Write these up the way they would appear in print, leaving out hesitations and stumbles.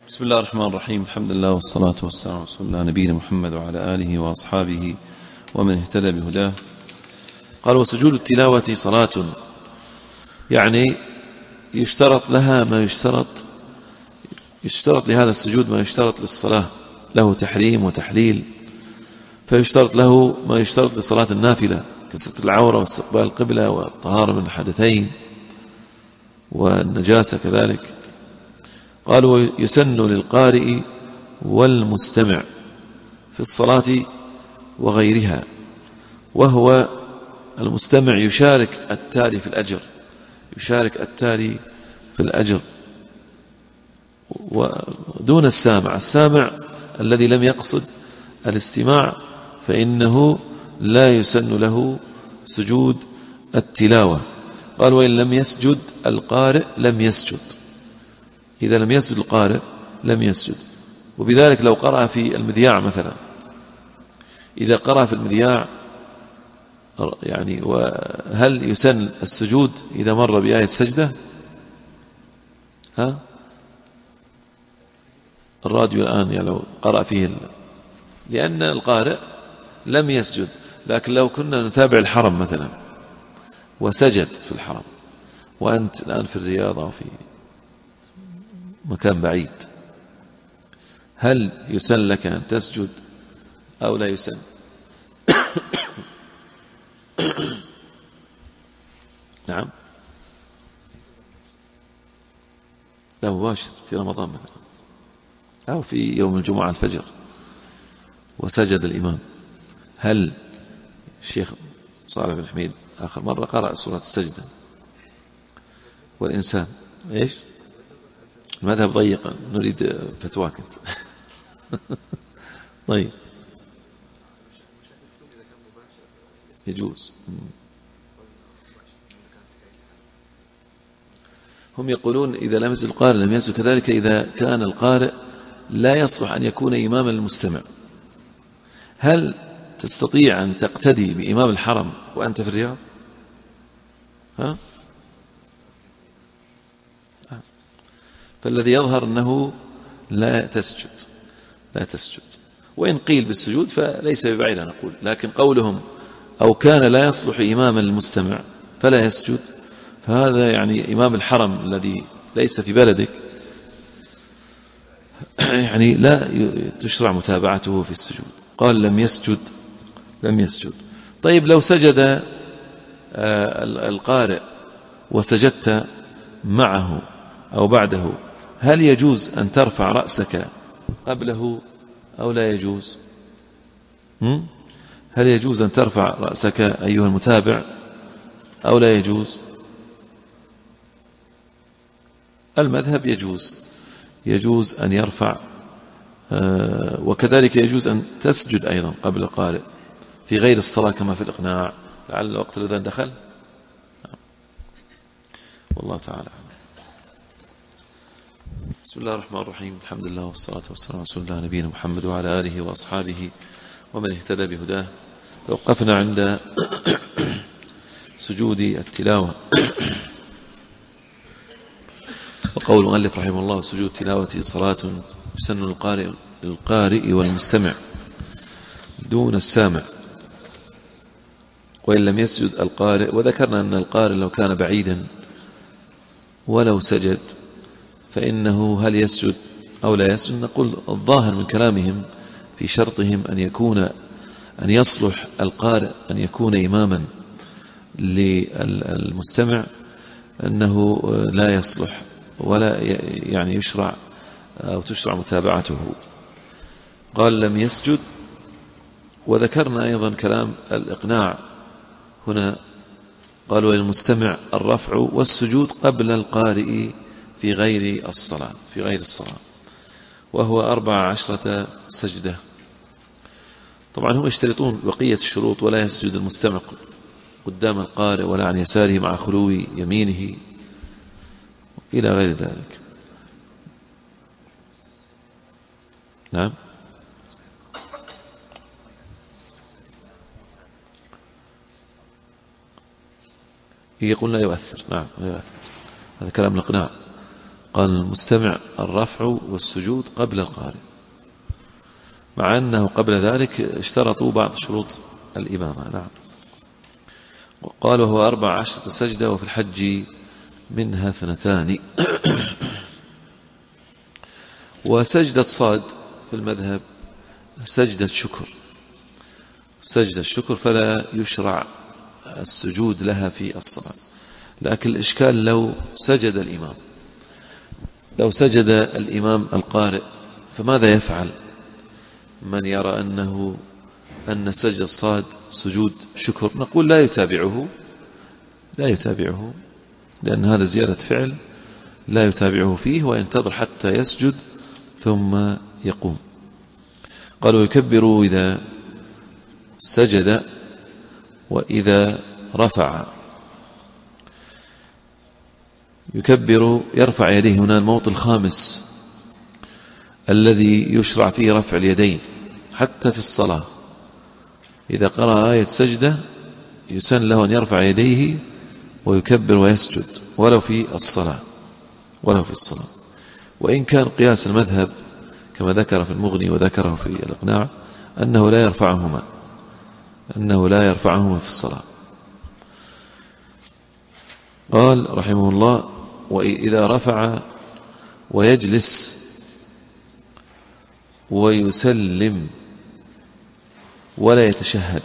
بسم الله الرحمن الرحيم. الحمد لله والصلاة والسلام على رسول الله نبينا محمد وعلى آله وأصحابه ومن اهتدى بهداه. قال: وسجود التلاوة صلاة، يعني يشترط لها ما يشترط لهذا السجود ما يشترط للصلاة، له تحريم وتحليل، فيشترط له ما يشترط لصلاة النافلة كستر العورة واستقبال القبلة والطهارة من الحدثين والنجاسة كذلك. قالوا: يسن للقارئ والمستمع في الصلاة وغيرها، وهو المستمع يشارك التالي في الأجر، ودون السامع الذي لم يقصد الاستماع فإنه لا يسن له سجود التلاوة. قال: وإن لم يسجد القارئ لم يسجد، إذا لم يسجد القارئ لم يسجد. وبذلك لو قرأ في المذياع مثلا، إذا قرأ في المذياع يعني، وهل يسن السجود إذا مر بآية السجدة؟ الراديو الآن يعني لو قرأ فيه لأن القارئ لم يسجد. لكن لو كنا نتابع الحرم مثلا وسجد في الحرم، وأنت الآن في الرياض أو في مكان بعيد، هل يسن لك أن تسجد أو لا يسن؟ نعم، لا مباشر في رمضان مثلا، أو في يوم الجمعة الفجر وسجد الإمام، هل الشيخ صالح بن حميد آخر مرة قرأ سورة السجدة والإنسان إيش؟ المذهب ضيقا، نريد فتواك أنت. طيب، يجوز. هم يقولون إذا لم يسجد القارئ لم يسجد، كذلك إذا كان القارئ لا يصلح أن يكون إماما للمستمع. هل تستطيع أن تقتدي بإمام الحرم وأنت في الرياض؟ فالذي يظهر أنه لا تسجد. وإن قيل بالسجود فليس ببعيد أن أقول، لكن قولهم أو كان لا يصلح إماما للمستمع فلا يسجد، فهذا يعني إمام الحرم الذي ليس في بلدك يعني لا تشرع متابعته في السجود. قال: لم يسجد. طيب، لو سجد القارئ وسجدت معه أو بعده، هل يجوز أن ترفع رأسك قبله أو لا يجوز؟ هل يجوز أن ترفع رأسك أيها المتابع أو لا يجوز؟ المذهب يجوز أن يرفع، وكذلك يجوز أن تسجد أيضا قبل القارئ في غير الصلاة كما في الإقناع، لعل الوقت الذي دخل. والله تعالى. بسم الله الرحمن الرحيم. الحمد لله والصلاة والسلام على رسول الله نبينا محمد وعلى آله وأصحابه ومن اهتدى بهداه. توقفنا عند سجود التلاوة، وقول المؤلف رحمه الله: سجود التلاوة صلاة يسن للقارئ والمستمع دون السامع، وإن لم يسجد القارئ. وذكرنا أن القارئ لو كان بعيدا ولو سجد فإنه هل يسجد أو لا يسجد؟ نقول الظاهر من كلامهم في شرطهم أن يصلح القارئ أن يكون إماما للمستمع، أنه لا يصلح ولا يعني يشرع أو تشرع متابعته. قال: لم يسجد. وذكرنا أيضا كلام الإقناع هنا، قالوا للمستمع الرفع والسجود قبل القارئ في غير الصلاة وهو 14 سجدة. طبعا هم يشترطون بقية الشروط: ولا يسجد المستمع قدام القارئ ولا عن يساره مع خلو يمينه إلى غير ذلك. نعم، يقول لا يؤثر. نعم، لا يؤثر، هذا كلام الإقناع. قال المستمع الرفع والسجود قبل القارئ، مع أنه قبل ذلك اشترطوا بعض شروط الإمامة. نعم. قال وهو 14 سجدة، وفي الحج منها 2. وسجدة صاد في المذهب سجدة شكر، سجدة الشكر، فلا يشرع السجود لها في الصلاة. لكن الإشكال لو سجد الإمام، لو سجد الإمام القارئ فماذا يفعل من يرى أن سجد الصاد سجود شكر؟ نقول لا يتابعه، لا يتابعه، لأن هذا زيادة فعل، لا يتابعه فيه وينتظر حتى يسجد ثم يقوم. قالوا يكبر إذا سجد وإذا رفع. يكبر يرفع يديه، هنا الموطن الخامس الذي يشرع فيه رفع اليدين حتى في الصلاة. إذا قرأ آية سجدة يسن له أن يرفع يديه ويكبر ويسجد ولو في الصلاة، ولو في الصلاة. وإن كان قياس المذهب كما ذكر في المغني وذكره في الإقناع أنه لا يرفعهما، أنه لا يرفعهما في الصلاة. قال رحمه الله وإذا رفع ويجلس ويسلم ولا يتشهد،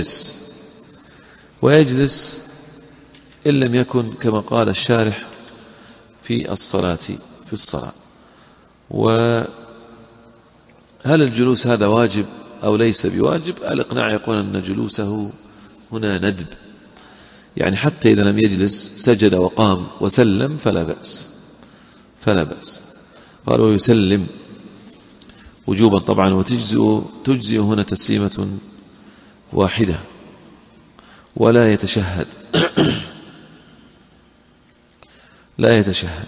ويجلس إن لم يكن كما قال الشارح في الصلاة، في الصلاة. وهل الجلوس هذا واجب أو ليس بواجب؟ الإقناع يقول أن جلوسه هنا ندب، يعني حتى إذا لم يجلس سجد وقام وسلم فلا بأس، فلا بأس. قال ويسلم وجوبا طبعا، وتجزئ هنا تسليمة واحدة، ولا يتشهد لا يتشهد.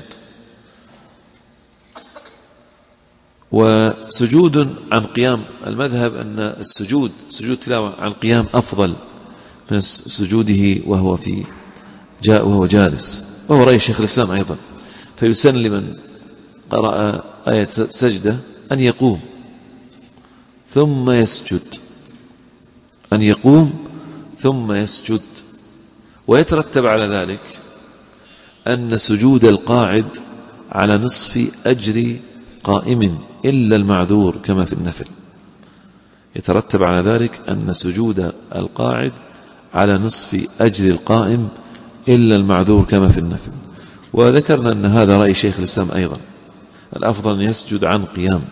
وسجود عن قيام، المذهب أن السجود سجود تلاوة عن قيام أفضل من سجوده وهو جالس، وهو رأي شيخ الإسلام أيضا. فيسن لمن قرأ آية سجدة أن يقوم ثم يسجد، أن يقوم ثم يسجد، ويترتب على ذلك أن سجود القاعد على نصف أجر قائم إلا المعذور كما في النفل. يترتب على ذلك أن سجود القاعد على نصف أجر القائم إلا المعذور كما في النفل. وذكرنا أن هذا رأي شيخ الإسلام أيضا، الأفضل أن يسجد عن قيام.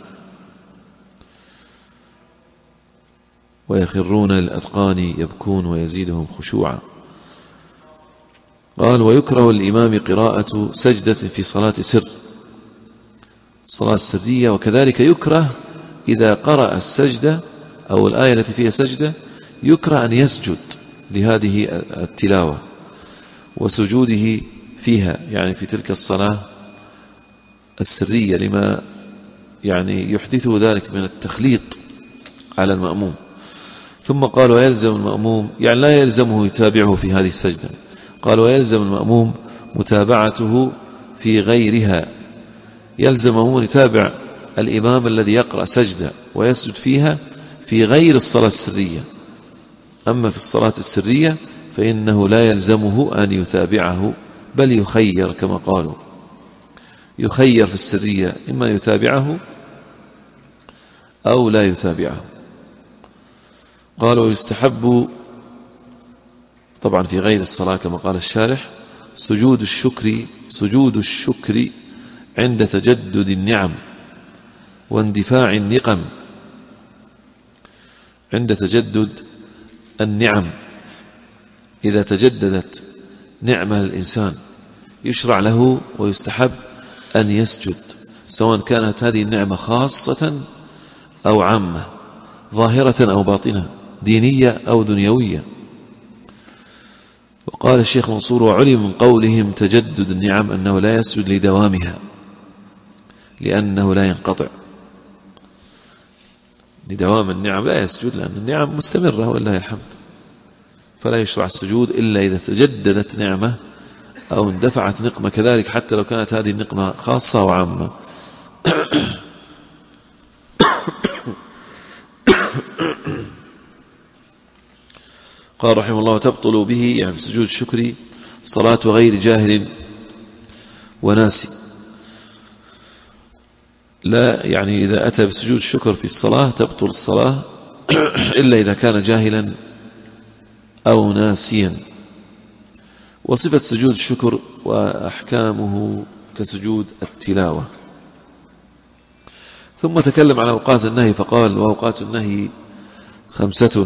ويخرون للأذقان يبكون ويزيدهم خشوعا. قال ويكره الإمام قراءة سجدة في صلاة سر، صلاة سرية، وكذلك يكره إذا قرأ السجدة أو الآية التي فيها سجدة يكره أن يسجد لهذه التلاوة وسجوده فيها، يعني في تلك الصلاة السرية، لما يعني يحدثه ذلك من التخليط على المأموم. ثم قال ويلزم المأموم، يعني لا يلزمه يتابعه في هذه السجدة، قال ويلزم المأموم متابعته في غيرها، يلزم المأموم يتابع الإمام الذي يقرأ سجدة ويسجد فيها في غير الصلاة السرية. أما في الصلاة السرية فإنه لا يلزمه أن يتابعه، بل يخير كما قالوا، يخير في السرية إما يتابعه أو لا يتابعه. قال ويستحب طبعا في غير الصلاة كما قال الشارح سجود الشكر عند تجدد النعم واندفاع النقم، عند تجدد النعم إذا تجددت نعمة الإنسان يشرع له ويستحب أن يسجد، سواء كانت هذه النعمة خاصة أو عامة، ظاهرة أو باطنة، دينية أو دنيوية. وقال الشيخ منصور وعلم من قولهم تجدد النعم أنه لا يسجد لدوامها لأنه لا ينقطع، لدوام النعم لا يسجد لأن النعم مستمرة ولله الحمد، فلا يشرع السجود إلا إذا تجددت نعمة أو اندفعت نقمة كذلك، حتى لو كانت هذه النقمة خاصة وعامة. قال رحمه الله: تبطل به يعني سجود الشكر صلاة غير جاهل وناسي. لا يعني إذا أتى بسجود الشكر في الصلاة تبطل الصلاة إلا إذا كان جاهلا أو ناسيا. وصفة سجود الشكر وأحكامه كسجود التلاوة. ثم تكلم عن أوقات النهي فقال: وأوقات النهي 5: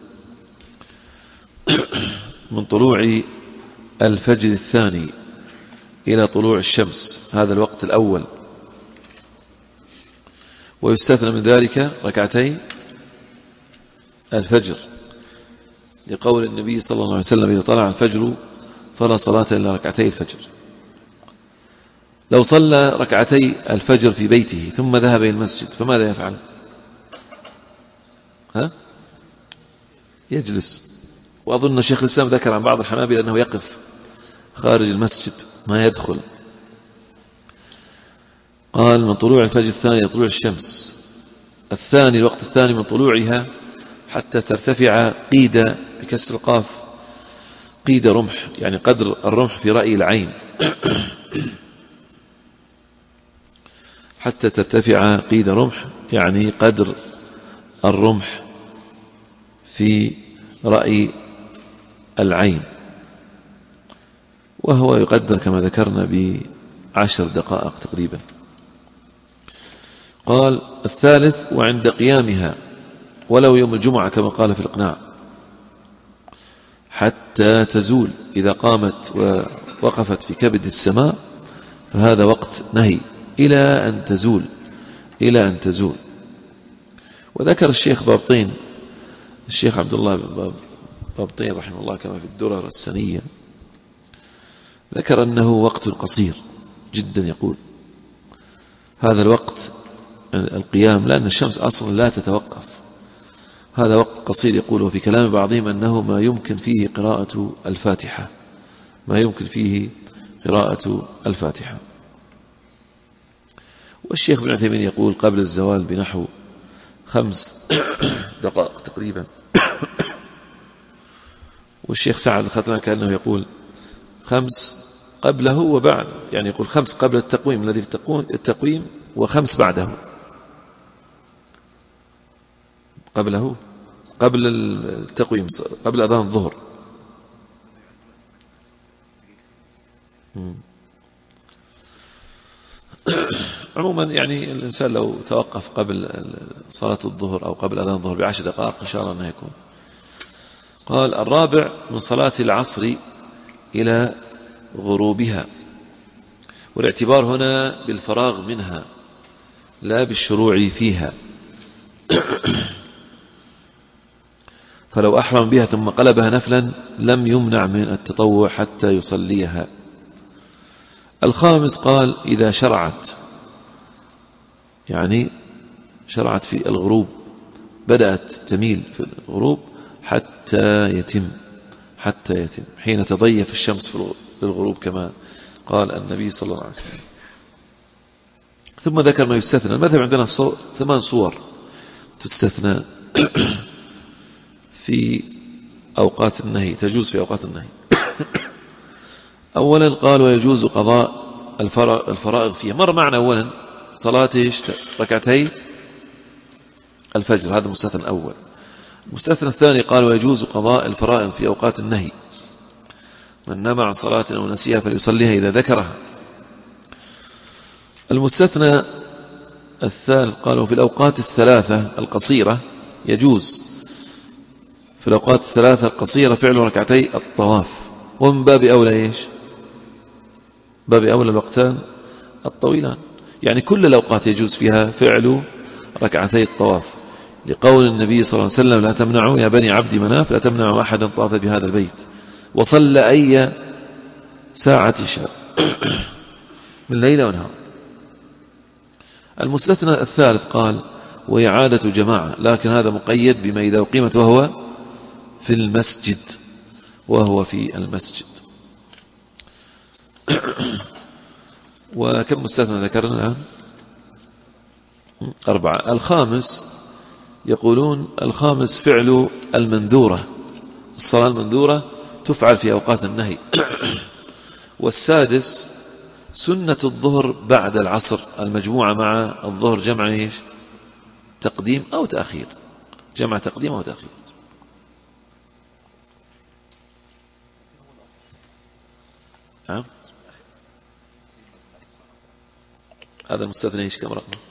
من طلوع الفجر الثاني إلى طلوع الشمس، هذا الوقت الأول، ويستثنى من ذلك ركعتي الفجر، لقول النبي صلى الله عليه وسلم: إذا طلع الفجر فلا صلاة إلا ركعتي الفجر. لو صلى ركعتي الفجر في بيته ثم ذهب إلى المسجد فماذا يفعل؟ يجلس. وأظن شيخ الإسلام ذكر عن بعض الحنابلة أنه يقف خارج المسجد ما يدخل. قال: من طلوع الفجر الثاني إلى طلوع الشمس الثاني، الوقت الثاني من طلوعها حتى ترتفع قيد بكسر القاف، قيد رمح، يعني قدر الرمح في رأي العين، حتى ترتفع قيد رمح يعني قدر الرمح في رأي العين، وهو يقدر كما ذكرنا ب10 دقائق تقريبا. قال: الثالث وعند قيامها ولو يوم الجمعة كما قال في الإقناع، حتى تزول. إذا قامت ووقفت في كبد السماء فهذا وقت نهي إلى أن تزول، إلى أن تزول. وذكر الشيخ بابطين، الشيخ عبد الله بابطين رحمه الله كما في الدرر السنية، ذكر أنه وقت قصير جدا. يقول هذا الوقت القيام، لأن الشمس أصلا لا تتوقف، هذا وقت قصير. يقول وفي كلام بعضهم أنه ما يمكن فيه قراءة الفاتحة، ما يمكن فيه قراءة الفاتحة. والشيخ ابن عثيمين يقول قبل الزوال بنحو 5 دقائق تقريبا. والشيخ سعد الخطران كأنه يقول 5 قبله وبعد، يعني يقول 5 قبل التقويم الذي في التقويم و5 بعده، قبله قبل التقويم قبل أذان الظهر. عموما يعني الإنسان لو توقف قبل صلاة الظهر أو قبل أذان الظهر ب10 دقائق إن شاء الله أنه يكون. قال: الرابع من صلاة العصر إلى غروبها، والاعتبار هنا بالفراغ منها لا بالشروع فيها. فلو أحرم بها ثم قلبها نفلا لم يمنع من التطوع حتى يصليها. الخامس قال: إذا شرعت، يعني شرعت في الغروب، بدأت تميل في الغروب حتى يتم حين تضيف الشمس في الغروب كما قال النبي صلى الله عليه وسلم. ثم ذكر ما يستثنى. المذهب عندنا 8 صور تستثنى في أوقات النهي، تجوز في أوقات النهي. أولا قال: ويجوز قضاء الفرائض فيها. مر معنا أولا صلاة ركعتي الفجر، هذا المستثنى الأول. المستثنى الثاني قال: ويجوز قضاء الفرائض في أوقات النهي، من نام عن صلاة أو نسيها فليصليها إذا ذكرها. المستثنى الثالث قال: وفي الأوقات الثلاثة القصيرة يجوز في الأوقات الثلاثة القصيرة فعل ركعتي الطواف. ومن باب أولى إيش؟ باب أولى الوقتان الطويلان، يعني كل الأوقات يجوز فيها فعل ركعتي الطواف، لقول النبي صلى الله عليه وسلم: لا تمنعوا يا بني عبد مناف، لا تمنعوا أحدا طاف بهذا البيت وصلى أي ساعة شاء من ليلة ونهار. المستثنى الثالث قال: وإعادة جماعة، لكن هذا مقيد بما إذا أقيمت وهو في المسجد، وكم مستثنى ذكرنا الآن؟ 4. الخامس يقولون الخامس فعل المنذورة، الصلاة المنذورة تفعل في أوقات النهي. والسادس سنة الظهر بعد العصر المجموعة مع الظهر، جمع ايش؟ تقديم أو تأخير، جمع تقديم أو تأخير. نعم، هذا المستثنى ايش كم رقم؟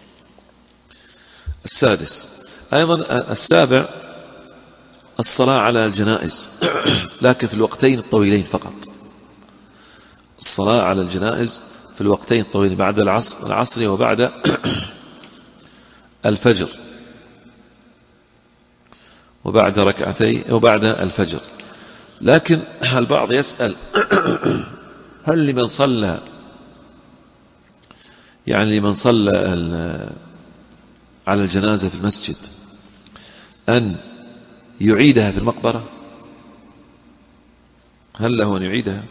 السادس. أيضا السابع الصلاة على الجنائز لكن في الوقتين الطويلين فقط، الصلاة على الجنائز في الوقتين الطويلين بعد العصر وبعد الفجر، وبعد ركعتين وبعد الفجر. لكن البعض يسأل هل لمن صلى، يعني لمن صلى على الجنازة في المسجد أن يعيدها في المقبرة؟ هل له أن يعيدها؟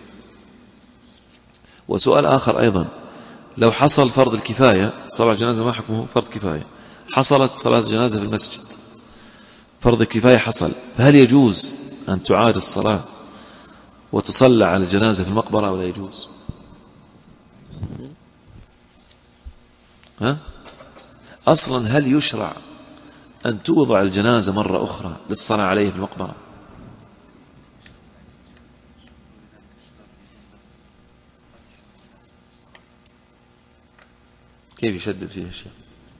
وسؤال آخر أيضا، لو حصل فرض الكفاية، صلاة الجنازة ما حكمه فرض كفاية، حصلت صلاة الجنازة في المسجد، فرض الكفاية حصل، فهل يجوز أن تعاد الصلاة وتصلى على الجنازة في المقبرة ولا يجوز؟ أصلا هل يشرع أن توضع الجنازة مرة أخرى للصلاة عليه في المقبرة؟ كيف يشدد فيه الشيء؟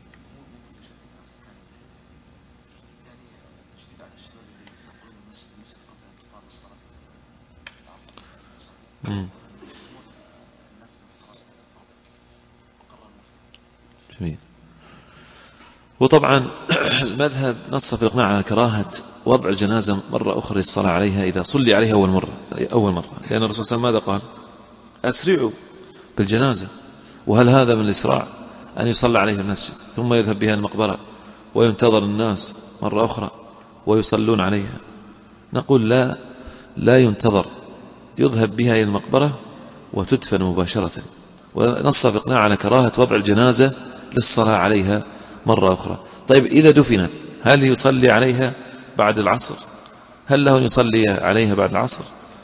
جميل. وطبعا المذهب نص في الإقناع على كراهة وضع الجنازة مرة أخرى للصلاة عليها إذا صلي عليها أول مرة، لأن الرسول صلى الله عليه وسلم ماذا قال؟ أسرعوا بالجنازة. وهل هذا من الإسراع أن يصلى عليه في المسجد ثم يذهب بها المقبرة وينتظر الناس مرة أخرى ويصلون عليها؟ نقول لا ينتظر، يذهب بها إلى المقبرة وتدفن مباشرة. ونص في الإقناع على كراهة وضع الجنازة للصلاة عليها مرة أخرى. طيب إذا دفنت هل يصلي عليها بعد العصر؟ هل له أن يصلي عليها بعد العصر؟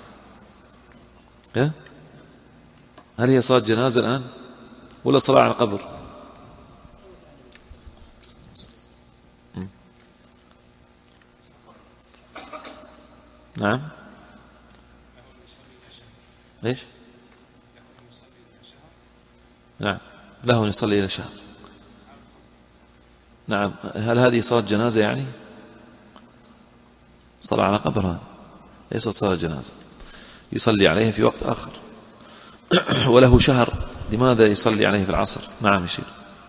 هل هي صلاة جنازة الآن ولا صلاة على قبر؟ نعم، ليش؟ نعم، له أن يصلي إلى شهر. نعم، هل هذه صلاة جنازة يعني؟ صلاة على قبرها ليست صلاة جنازة، يصلي عليها في وقت آخر. وله شهر، لماذا يصلي عليه في العصر؟ نعم يشير.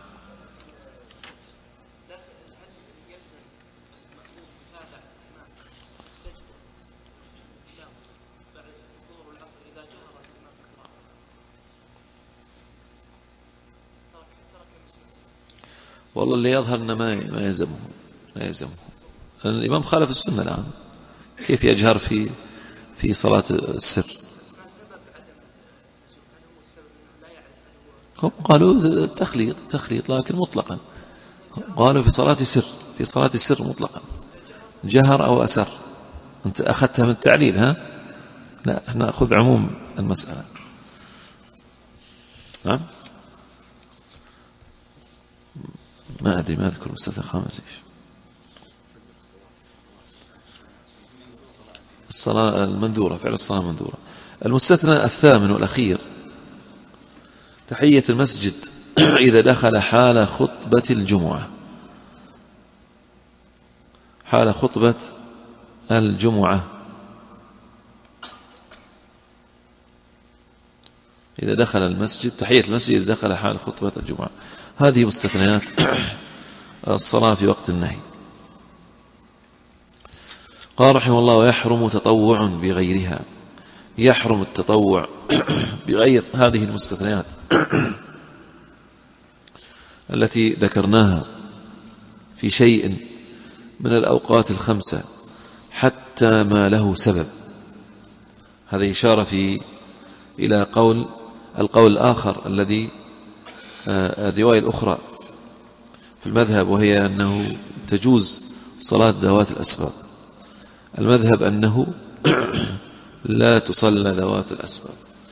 والله اللي يظهر أنه ما يلزمه. الإمام خالف السنة الآن، كيف يجهر في صلاة السر؟ هم قالوا التخليط لكن مطلقا، قالوا في صلاة السر مطلقا، جهر أو أسر. أنت أخذتها من التعليل، لا، احنا نأخذ عموم المسألة. نعم، ما أدري، ما أذكر المستثنى الخامس إيش. الصلاة المنذورة، فعل الصلاة المنذورة. المستثنى الثامن والأخير تحية المسجد إذا دخل حال خطبة الجمعة. حال خطبة الجمعة إذا دخل المسجد، تحية المسجد إذا دخل حال خطبة الجمعة. هذه مستثنيات الصلاة في وقت النهي. قال رحمه الله: ويحرم تطوع بغيرها. يحرم التطوع بغير هذه المستثنيات التي ذكرناها في شيء من الأوقات الخمسة حتى ما له سبب. هذه إشارة إلى القول الآخر الذي الرواية الأخرى في المذهب، وهي أنه تجوز صلاة ذوات الأسباب. المذهب أنه لا تصلى ذوات الأسباب.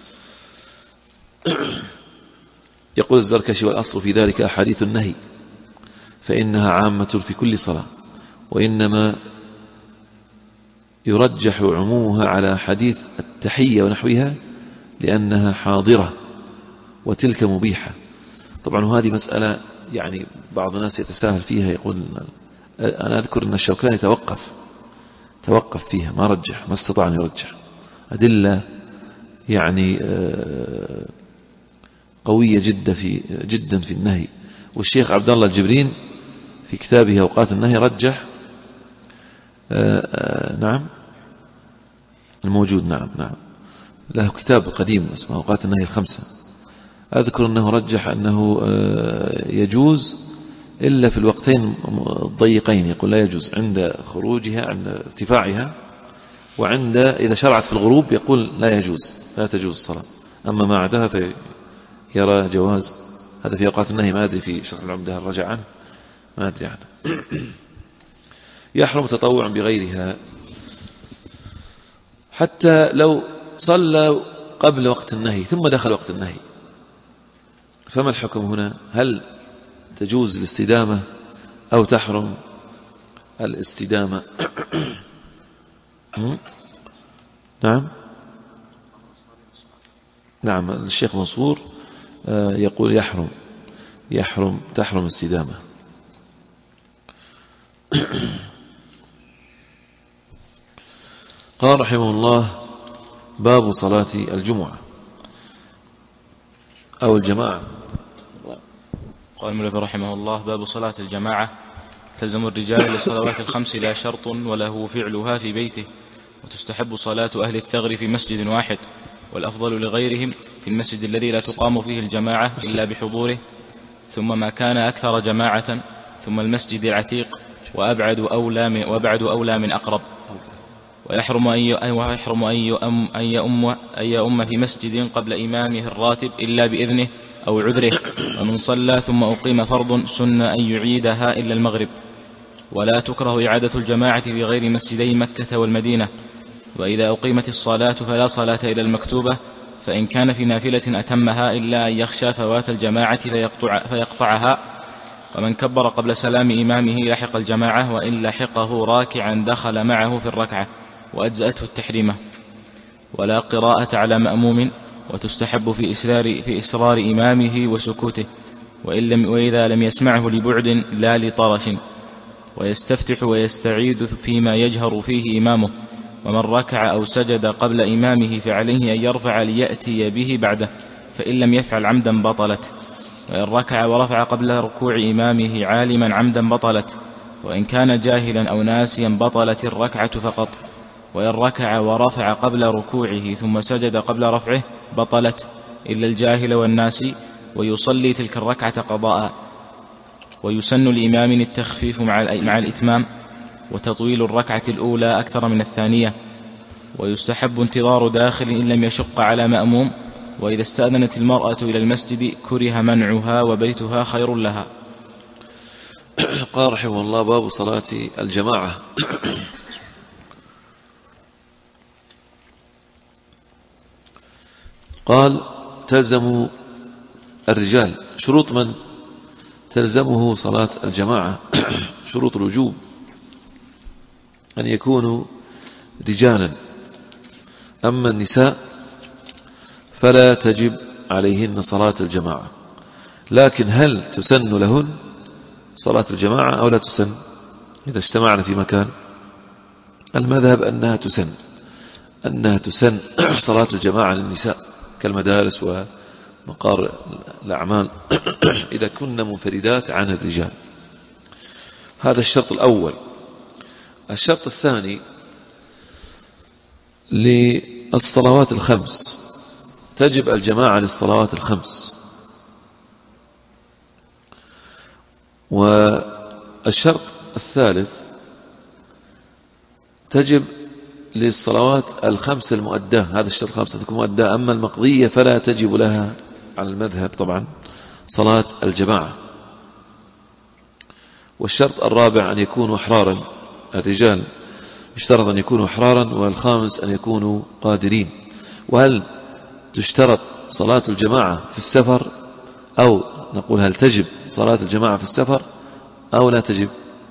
يقول الزركشي: والأصل في ذلك أحاديث النهي، فإنها عامة في كل صلاة، وإنما يرجح عمومها على حديث التحية ونحوها لأنها حاضرة وتلك مبيحة. طبعا هذه مسألة يعني بعض الناس يتساهل فيها، يقول أنا أذكر أن الشوكاني توقف فيها، ما رجح، ما استطاع أن يرجح. أدلة يعني قوية جدا في النهي. والشيخ عبد الله الجبرين في كتابه أوقات النهي رجح نعم الموجود، نعم له كتاب قديم اسمه أوقات النهي الخمسة. أذكر أنه رجح أنه يجوز إلا في الوقتين الضيقين، يقول لا يجوز عند خروجها، عند ارتفاعها، وعند إذا شرعت في الغروب يقول لا يجوز، لا تجوز الصلاة. أما ما عداها فيرى جواز. هذا في أوقات النهي، ما أدري في شرح العمدة هل رجع عنه، ما أدري عنه. يحرم تطوعا بغيرها، حتى لو صلى قبل وقت النهي ثم دخل وقت النهي، فما الحكم هنا؟ هل تجوز الاستدامة أو تحرم الاستدامة؟ نعم الشيخ منصور يقول تحرم الاستدامة. قال رحمه الله: باب صلاة الجمعة أو الجماعة. قال المؤلف رحمه الله: باب صلاة الجماعة. تلزم الرجال للصلوات الخمس لا شرط وله فعلها في بيته، وتستحب صلاة أهل الثغر في مسجد واحد، والأفضل لغيرهم في المسجد الذي لا تقام فيه الجماعة إلا بحضوره، ثم ما كان أكثر جماعة، ثم المسجد العتيق، وأبعد أولى من أقرب. ويحرم أن يؤم في مسجد قبل إمامه الراتب إلا بإذنه أو عذره. ومن صلى ثم أقيم فرض سن أن يعيدها إلا المغرب. ولا تكره إعادة الجماعة في غير مسجدي مكة والمدينة. وإذا أقيمت الصلاة فلا صلاة إلى المكتوبة، فإن كان في نافلة أتمها إلا أن يخشى فوات الجماعة فيقطعها. ومن كبر قبل سلام إمامه لحق الجماعة، وإن لحقه راكعا دخل معه في الركعة وأجزأته التحريمة. ولا قراءة على مأموم، وتستحب في إسرار إمامه وسكوته، وإذا لم يسمعه لبعد لا لطرش. ويستفتح ويستعيد فيما يجهر فيه إمامه. ومن ركع أو سجد قبل إمامه فعليه أن يرفع ليأتي به بعده، فإن لم يفعل عمدا بطلت. وإن ركع ورفع قبل ركوع إمامه عالما عمدا بطلت، وإن كان جاهلا أو ناسيا بطلت الركعة فقط. وإن ركع ورفع قبل ركوعه ثم سجد قبل رفعه بطلت إلا الجاهل والناسي، ويصلي تلك الركعة قضاء. ويسن الإمام التخفيف مع الإتمام، وتطويل الركعة الأولى أكثر من الثانية. ويستحب انتظار داخل إن لم يشق على مأموم. وإذا استأذنت المرأة إلى المسجد كره منعها، وبيتها خير لها. قال رحمه الله: باب صلاة الجماعة. قال: تلزم الرجال. شروط من تلزمه صلاة الجماعة، شروط الوجوب: أن يكونوا رجالا. أما النساء فلا تجب عليهن صلاة الجماعة، لكن هل تسن لهن صلاة الجماعة أو لا تسن إذا اجتمعنا في مكان؟ المذهب أنها تسن صلاة الجماعة للنساء كالمدارس ومقار الأعمال إذا كنا منفردات عن الرجال. هذا الشرط الأول. الشرط الثاني: للصلوات الخمس تجب الجماعة للصلوات الخمس. والشرط الثالث: تجب للصلوات الخمس المؤداة. هذا الشرط الخمسة تكون مؤداة. أما المقضية فلا تجب لها على المذهب طبعا، صلاة الجماعة. والشرط الرابع أن يكونوا أحرارا، الرجال يشترط أن يكونوا أحرارا، والخامس أن يكونوا قادرين. وهل تشترط صلاة الجماعة في السفر، أو نقول هل تجب صلاة الجماعة في السفر أو لا تجب؟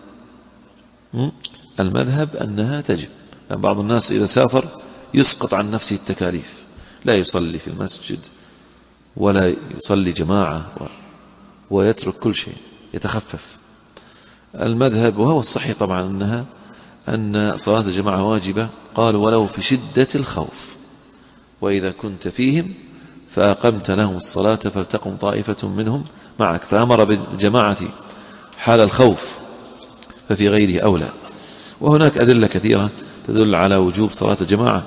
المذهب أنها تجب، لأن بعض الناس إذا سافر يسقط عن نفسه التكاليف، لا يصلي في المسجد ولا يصلي جماعة ويترك كل شيء، يتخفف. المذهب وهو الصحيح طبعا أن صلاة الجماعة واجبة، قالوا ولو في شدة الخوف، وإذا كنت فيهم فأقمت لهم الصلاة فلتقم طائفة منهم معك، فأمر بالجماعة حال الخوف، ففي غيره أولى. وهناك أدلة كثيرة تدل على وجوب صلاة الجماعة.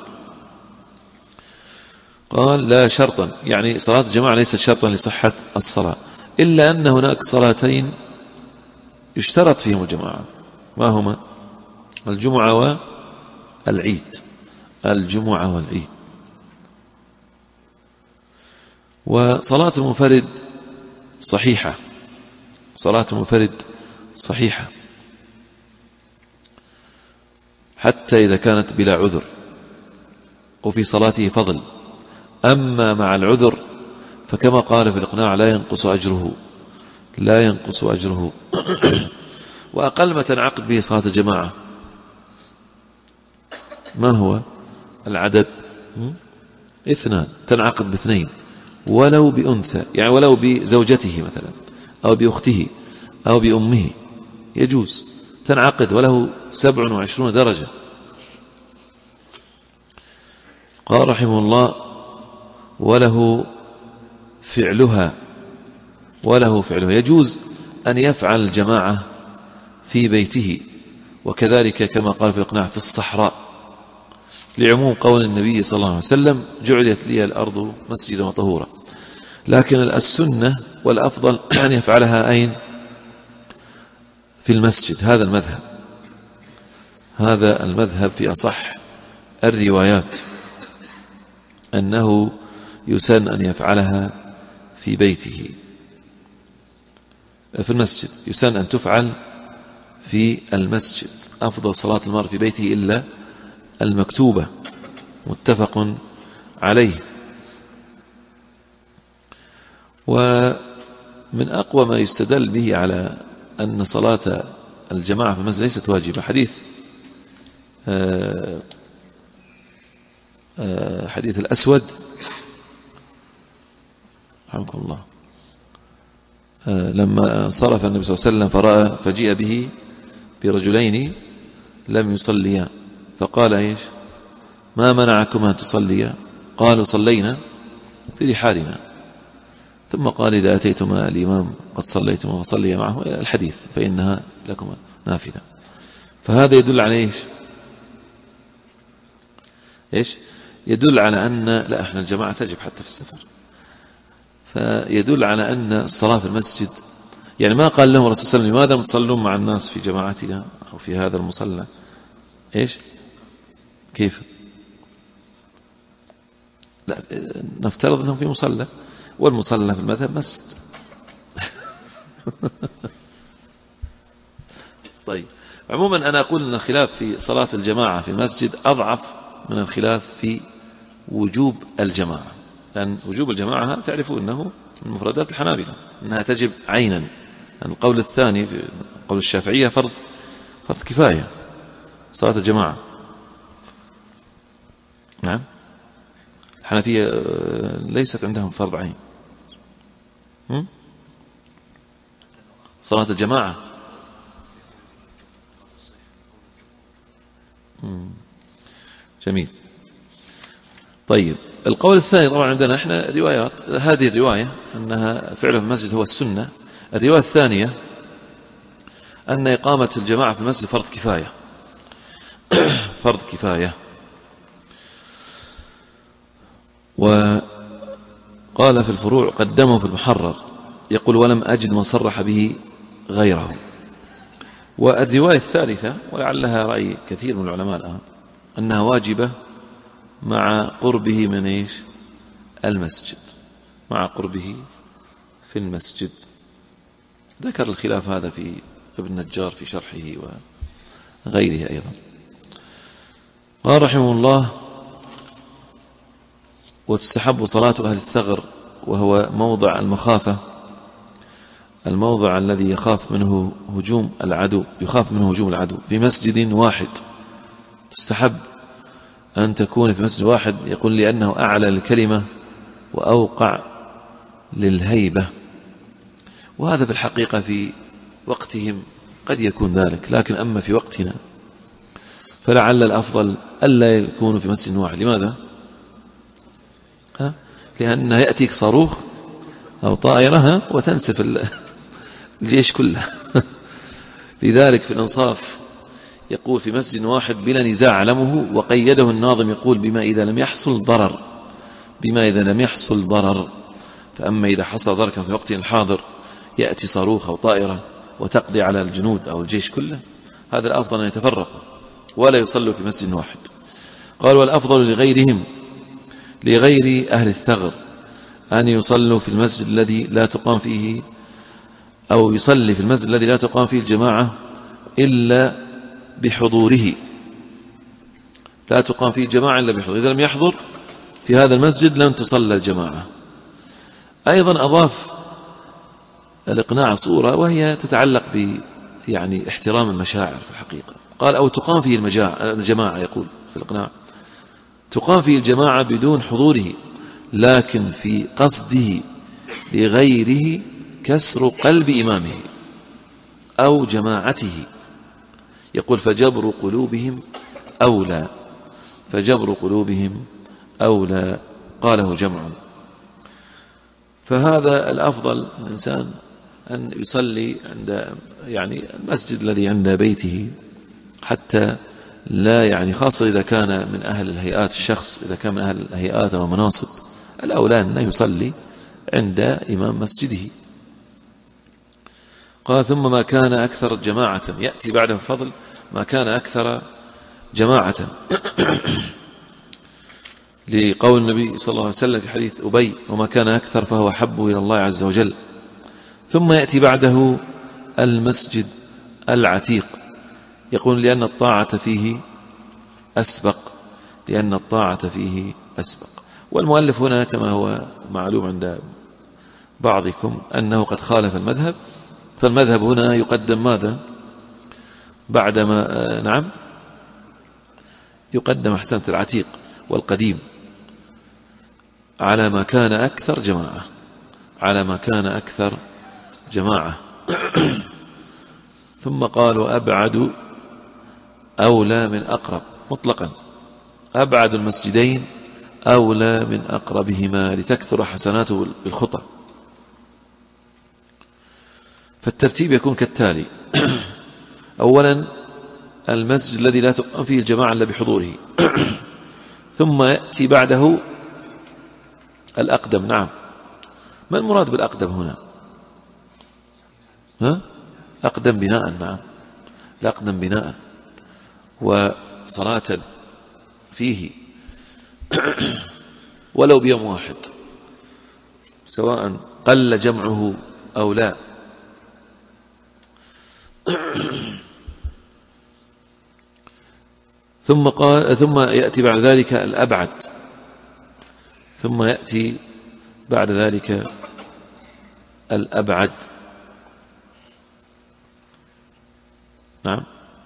قال لا شرطا، يعني صلاة الجماعة ليست شرطا لصحة الصلاة، إلا أن هناك صلاتين يشترط فيهم الجماعة. ما هما؟ الجمعة والعيد. الجمعة والعيد. وصلاة المنفرد صحيحة، صلاة المنفرد صحيحة حتى إذا كانت بلا عذر، وفي صلاته فضل. أما مع العذر فكما قال في الإقناع لا ينقص أجره، لا ينقص أجره. وأقل ما تنعقد به صلاة الجماعة ما هو العدد؟ 2، تنعقد ب2، ولو بأنثى، يعني ولو بزوجته مثلا أو بأخته أو بأمه يجوز تنعقد، وله 27 درجة. قال رحمه الله وله فعلها، وله فعلها، يجوز أن يفعل الجماعة في بيته، وكذلك كما قال في الإقناع في الصحراء، لعموم قول النبي صلى الله عليه وسلم جعلت لي الأرض مسجدا وطهورا. لكن السنة والأفضل أن يفعلها أين؟ في المسجد. هذا المذهب، هذا المذهب في أصح الروايات، أنه يسن أن يفعلها في بيته في المسجد، يسن أن تفعل في المسجد. أفضل صلاة المرء في بيته إلا المكتوبة، متفق عليه. ومن أقوى ما يستدل به على أن صلاة الجماعة في المسجد ليست واجبة حديث الأسود رحمكم الله، لما صرف النبي صلى الله عليه وسلم فرأى فجيء به برجلين لم يصليا، فقال ايش؟ ما منعكما أن تصليا؟ قالوا صلينا في رحالنا. ثم قال إذا أتيتما الإمام قد صليتما فصليا معه إلى الحديث فإنها لكما نافلة. فهذا يدل على إيش؟ يدل على أن لا، احنا الجماعة تجب حتى في السفر. فيدل على أن الصلاة في المسجد، يعني ما قال لهم الرسول صلى الله عليه وسلم لماذا تصلون مع الناس في جماعتنا أو في هذا المصلى؟ إيش؟ كيف؟ لا، نفترض أنهم في مصلى، والمصلى في المذهب مسجد. طيب، عموما أنا أقول أن الخلاف في صلاة الجماعة في المسجد أضعف من الخلاف في وجوب الجماعة، لأن وجوب الجماعة تعرفوا أنه من مفردات الحنابلة أنها تجب عينا. القول الثاني في قول الشافعية فرض كفاية صلاة الجماعة. نعم، الحنفية ليست عندهم فرض عين صلاة الجماعة. جميل. طيب، القول الثاني طبعا عندنا احنا روايات، هذه الرواية أنها فعله في المسجد هو السنة. الرواية الثانية أن إقامة الجماعة في المسجد فرض كفاية. فرض كفاية. وقال في الفروع قدمه في المحرر، يقول ولم أجد من صرح به غيره. والرواية الثالثة ولعلها رأي كثير من العلماء الآن أنها واجبة مع قربه من المسجد، مع قربه في المسجد. ذكر الخلاف هذا في ابن النجار في شرحه وغيره أيضا. قال رحمه الله: وتستحب صلاة أهل الثغر، وهو موضع المخافة، الموضع الذي يخاف منه هجوم العدو، في مسجد واحد. تستحب أن تكون في مسجد واحد، يقول لأنه أعلى الكلمة وأوقع للهيبة. وهذا في الحقيقة في وقتهم قد يكون ذلك، لكن أما في وقتنا فلعل الأفضل ألا يكونوا في مسجد واحد. لماذا؟ لأنه يأتيك صاروخ أو طائرة وتنسف الجيش كله. لذلك في الإنصاف يقول في مسجد واحد بلا نزاع علمه، وقيده الناظم يقول بما إذا لم يحصل ضرر. فأما إذا حصل ضرر في وقت الحاضر يأتي صاروخ أو طائرة وتقضي على الجنود أو الجيش كله، هذا الأفضل أن يتفرقوا ولا يصلوا في مسجد واحد. قال: والأفضل لغير أهل الثغر أن يصلوا في المسجد الذي لا تقام فيه، أو يصلي في المسجد الذي لا تقام فيه الجماعة إلا بحضوره. لا تقام فيه الجماعة إلا بحضوره، إذا لم يحضر في هذا المسجد لن تصلى الجماعة. أيضا أضاف الإقناع صورة وهي تتعلق احترام المشاعر في الحقيقة. قال: أو تقام فيه الجماعة، يقول في الإقناع تقام فيه الجماعة بدون حضوره، لكن في قصده لغيره كسر قلب إمامه أو جماعته. يقول: فجبر قلوبهم أولى، قاله جمع. فهذا الأفضل الإنسان أن يصلي عند المسجد الذي عند بيته، حتى لا خاصة إذا كان من أهل الهيئات، الشخص إذا كان من أهل الهيئات ومناصب، الأولى أن يصلي عند إمام مسجده. قال: ثم ما كان أكثر جماعة، يأتي بعده فضل ما كان أكثر جماعة، لقول النبي صلى الله عليه وسلم في حديث أبي: وما كان أكثر فهو أحب إلى الله عز وجل. ثم يأتي بعده المسجد العتيق، يقول: لأن الطاعة فيه أسبق. والمؤلف هنا كما هو معلوم عند بعضكم أنه قد خالف المذهب، فالمذهب هنا يقدم ماذا بعدما يقدم أحسنت العتيق والقديم على ما كان أكثر جماعة. ثم قالوا: أبعد أولى من أقرب، مطلقا أبعد المسجدين أولى من أقربهما لتكثر حسناته بالخطى. فالترتيب يكون كالتالي: أولا المسجد الذي لا تقام فيه الجماعة إلا بحضوره، ثم يأتي بعده الأقدم. نعم، ما المراد بالأقدم هنا؟ أقدم بناء. نعم، الأقدم بناء وصلاة فيه ولو بيوم واحد، سواء قل جمعه أو لا. ثم يأتي بعد ذلك الأبعد، ثم يأتي بعد ذلك الأبعد. نعم،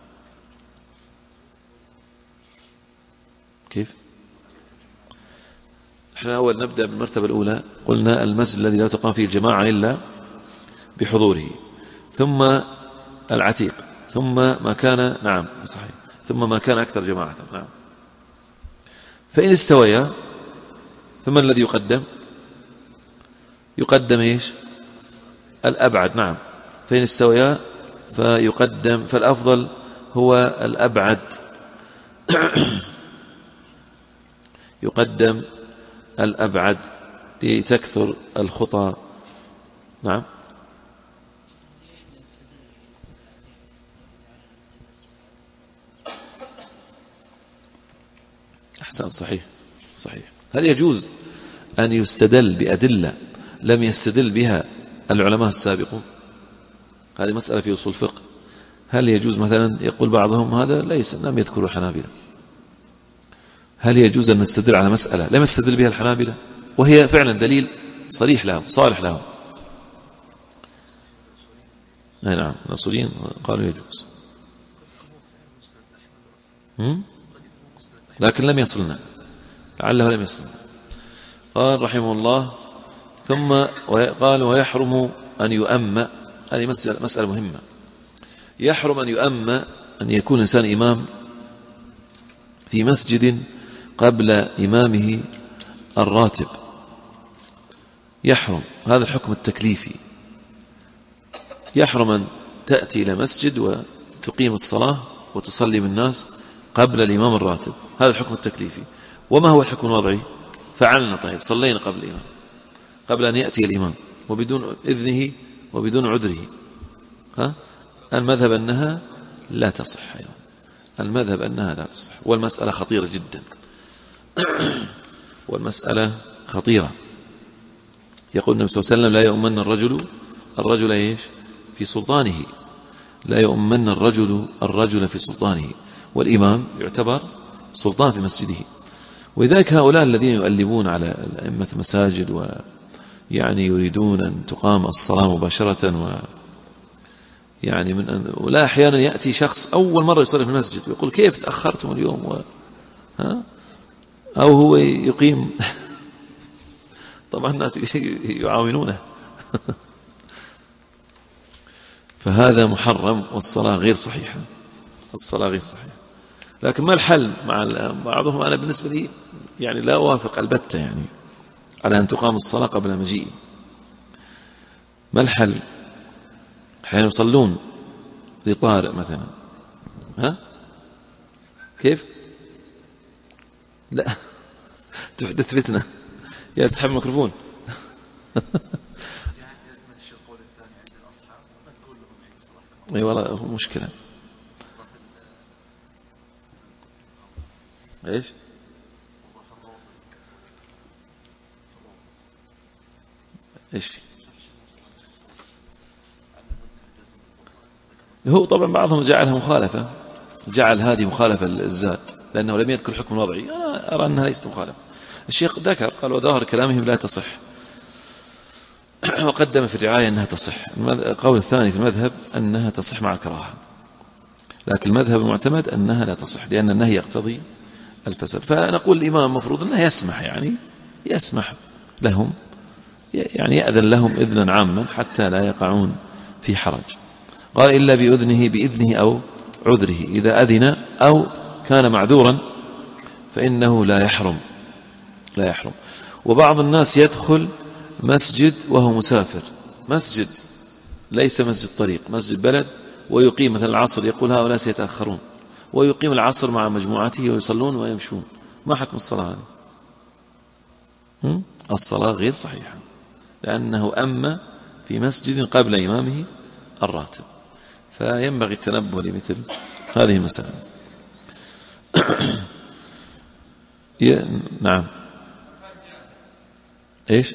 كيف؟ احنا أول نبدأ بالمرتبة الأولى، قلنا المسجد الذي لا تقام فيه الجماعة إلا بحضوره، ثم العتيق، ثم ما كان، نعم صحيح، ثم ما كان أكثر جماعة. نعم. فإن استويا فما الذي يقدم إيش؟ الأبعد. نعم، فإن استويا فيقدم، فالأفضل هو الأبعد، يقدم الأبعد لتكثر الخطى. نعم، أحسن، صحيح. هل يجوز أن يستدل بأدلة لم يستدل بها العلماء السابقون؟ هذه مسألة في أصول الفقه. هل يجوز مثلا، يقول بعضهم هذا ليس، لم يذكروا الحنابلة، هل يجوز أن نستدل على مسألة لم يستدل بها الحنابلة وهي فعلا دليل صريح لهم صالح لهم؟ أي نعم، الأصوليين قالوا يجوز، لكن لم يصلنا، لعله لم يصلنا. قال رحمه الله ثم قال ويحرم أن يؤم. هذه مسألة مهمة. يحرم أن يؤم، أن يكون الإنسان إمام في مسجد قبل إمامه الراتب، يحرم. هذا الحكم التكليفي. يحرم أن تأتي إلى مسجد وتقيم الصلاة وتصلي بالناس قبل الإمام الراتب، هذا الحكم التكليفي. وما هو الحكم الوضعي؟ فعلنا، طيب صلينا قبل الإمام، قبل أن يأتي الإمام وبدون إذنه وبدون عذره، المذهب أنها لا تصح، المذهب أنها لا تصح، والمسألة خطيرة جدا. والمسألة خطيرة. يقول النبي صلى الله عليه وسلم لا يؤمن الرجل إيش في سلطانه، لا يؤمن الرجل في سلطانه، والإمام يعتبر سلطان في مسجده. ولذلك هؤلاء الذين يؤلبون على أئمة المساجد ويعني يريدون أن تقام الصلاة مباشرة يعني ولا أحيانا يأتي شخص أول مرة يصلي في المسجد ويقول كيف تأخرتم اليوم أو هو يقيم طبعا الناس يعاونونه فهذا محرم، والصلاة غير صحيحة، الصلاة غير صحيحة. لكن ما الحل مع بعضهم؟ أنا بالنسبة لي يعني لا أوافق البتة يعني على أن تقام الصلاة قبل مجيء. ما الحل؟ حين يصلون لطارئ مثلا، كيف؟ لا تحدث فتنة، يا تسحب الميكروفون. اي والله مشكلة. ايش؟ ايش هو طبعا بعضهم جعلها مخالفة، جعل هذه مخالفة للذات لأنه لم يذكر الحكم الوضعي. أنا أرى أنها ليست مخالفة. الشيخ ذكر قال وظاهر كلامهم لا تصح، وقدم في الرعاية أنها تصح. القول الثاني في المذهب أنها تصح مع الكراهة، لكن المذهب المعتمد أنها لا تصح لأن النهي يقتضي الفساد. فنقول الإمام مفروض أنه يسمح، يعني يسمح لهم، يعني يأذن لهم إذنا عاما حتى لا يقعون في حرج. قال إلا بإذنه أو عذره، إذا أذن أو كان معذورا فإنه لا يحرم. وبعض الناس يدخل مسجد وهو مسافر، مسجد ليس مسجد طريق، مسجد بلد، ويقيم مثلا العصر، يقول هؤلاء سيتأخرون، ويقيم العصر مع مجموعته ويصلون ويمشون. ما حكم الصلاة هذه؟ الصلاة غير صحيحة لأنه أما في مسجد قبل إمامه الراتب. فينبغي التنبه لمثل هذه المسألة. نعم. إيش؟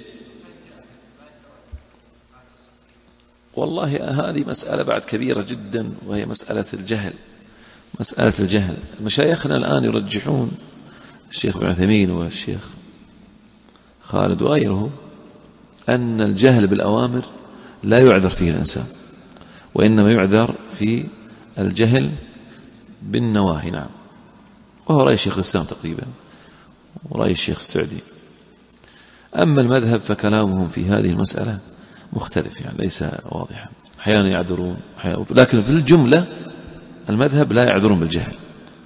والله هذه مسألة بعد كبيرة جدا، وهي مسألة الجهل. مشايخنا الآن يرجحون، الشيخ ابن عثيمين والشيخ خالد وغيره، أن الجهل بالأوامر لا يعذر فيه الإنسان، وإنما يعذر في الجهل بالنواهي. نعم، وهو رأي الشيخ الإسلام تقريبا ورأي الشيخ السعدي. أما المذهب فكلامهم في هذه المسألة مختلف، يعني ليس واضحا، أحيانا يعذرون لكن في الجملة المذهب لا يعذرون بالجهل،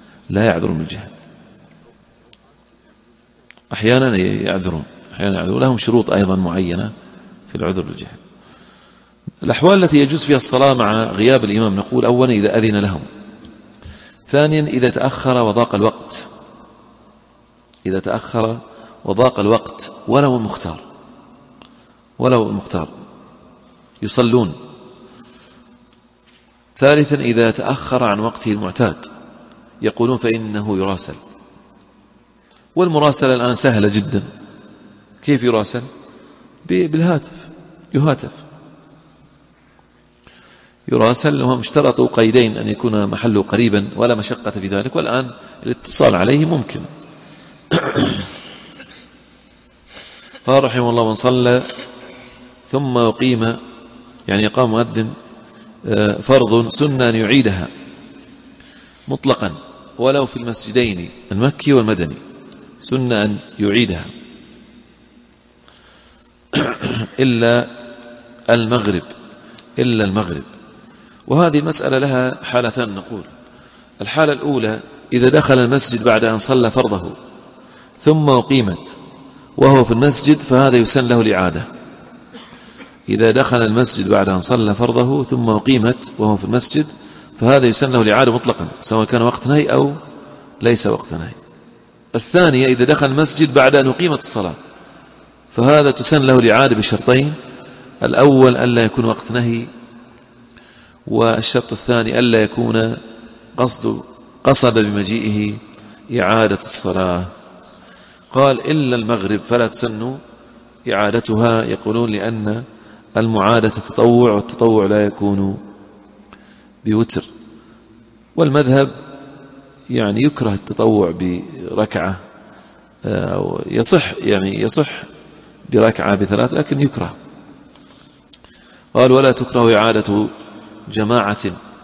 أحيانا يعذرون لهم شروط أيضا معينة في العذر بالجهل. الأحوال التي يجوز فيها الصلاة مع غياب الإمام، نقول أولا إذا أذن لهم، ثانيا إذا تأخر وضاق الوقت ولو المختار يصلون، ثالثا إذا تأخر عن وقته المعتاد يقولون فإنه يراسل. والمراسلة الآن سهلة جدا. كيف يراسل؟ بالهاتف، يهاتف يراسل. وهم اشترطوا قيدين: أن يكون محله قريبا ولا مشقة في ذلك، والآن الاتصال عليه ممكن. قال رحمه الله: من صلى ثم يقيم، يعني يقام مؤذن فرض سنة أن يعيدها مطلقا ولو في المسجدين المكي والمدني، سنة أن يعيدها إلا المغرب. وهذه المسألة لها حالتان نقول: الحالة الأولى إذا دخل المسجد بعد أن صلى فرضه ثم أقيمت وهو في المسجد فهذا يسن له الإعادة. إذا دخل المسجد بعد أن صلى فرضه ثم أقيمت وهو في المسجد فهذا يسن له الإعادة مطلقا، سواء كان وقت نهي أو ليس وقت نهي. الثانية إذا دخل المسجد بعد أن أقيمت الصلاة فهذا تسن له الإعادة بشرطين: الأول ألا يكون وقت نهي، والشرط الثاني ألا يكون قصد بمجيئه إعادة الصلاة. قال: إلا المغرب فلا تسن إعادتها، يقولون لأن المعادة تطوع، والتطوع لا يكون بوتر. والمذهب يعني يكره التطوع بركعة، أو يصح بركعة بثلاث، لكن يكره. قال: ولا تكره إعادة جماعة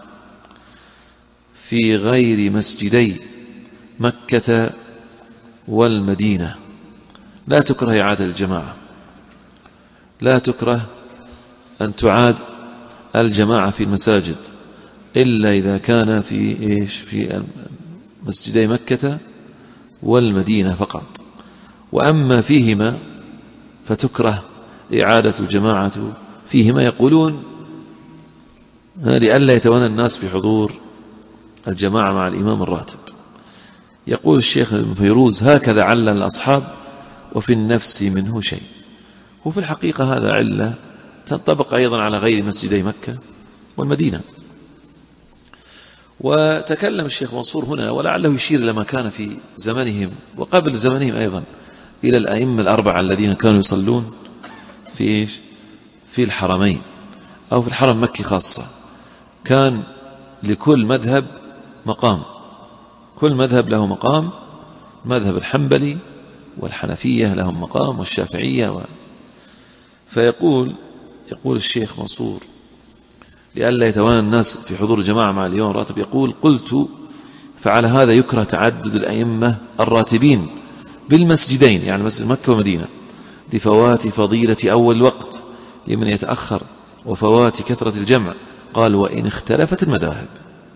في غير مسجدي مكة والمدينة. لا تكره إعادة الجماعة، لا تكره أن تعاد الجماعة في المساجد إلا إذا كان في مسجدي مكة والمدينة فقط. وأما فيهما فتكره إعادة الجماعة فيهما، يقولون لئلا يتوانى الناس في حضور الجماعة مع الإمام الراتب. يقول الشيخ ابن فيروز: هكذا علل الأصحاب وفي النفس منه شيء. وفي الحقيقة هذا علة تنطبق أيضا على غير مسجدي مكة والمدينة. وتكلم الشيخ منصور هنا ولعله يشير إلى ما كان في زمنهم وقبل زمنهم أيضا، إلى الأئمة الأربعة الذين كانوا يصلون في الحرمين أو في الحرم المكي خاصة. كان لكل مذهب مقام، كل مذهب له مقام. مذهب الحنبلي والحنفية لهم مقام، والشافعية فيقول الشيخ منصور: لئلا يتوانى الناس في حضور الجماعة مع الإمام الراتب. يقول: قلت: فعلى هذا يكره تعدد الأئمة الراتبين بالمسجدين، يعني مسجد مكة والمدينة، لفوات فضيلة أول الوقت لمن يتأخر وفوات كثرة الجمع. قال: وإن اختلفت المذاهب.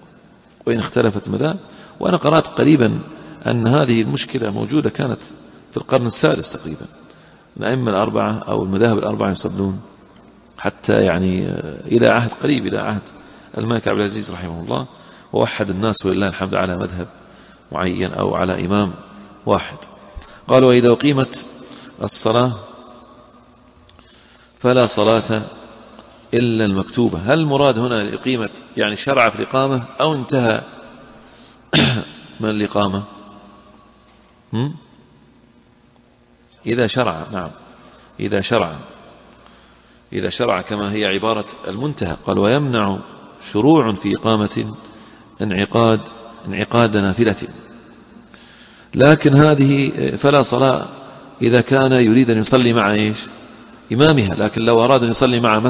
وأنا قرأت قريبا أن هذه المشكلة موجودة كانت في القرن السادس تقريبا. الأئمة الأربعة أو المذاهب الأربعة يصلون حتى يعني إلى عهد قريب، إلى عهد الملك عبد العزيز رحمه الله، ووحد الناس ولله الحمد على مذهب معين أو على إمام واحد. قال: وإذا أقيمت الصلاة فلا صلاة إلا المكتوبة. هل المراد هنا إقيمت يعني شرع في الإقامة أو انتهى من الإقامة؟ إذا شرع، نعم، إذا شرع كما هي عبارة المنتهى. قال: ويمنع شروع في إقامة انعقاد نافلة. لكن هذه فلا صلاة إذا كان يريد أن يصلي مع إمامها. لكن لو أراد أن يصلي مع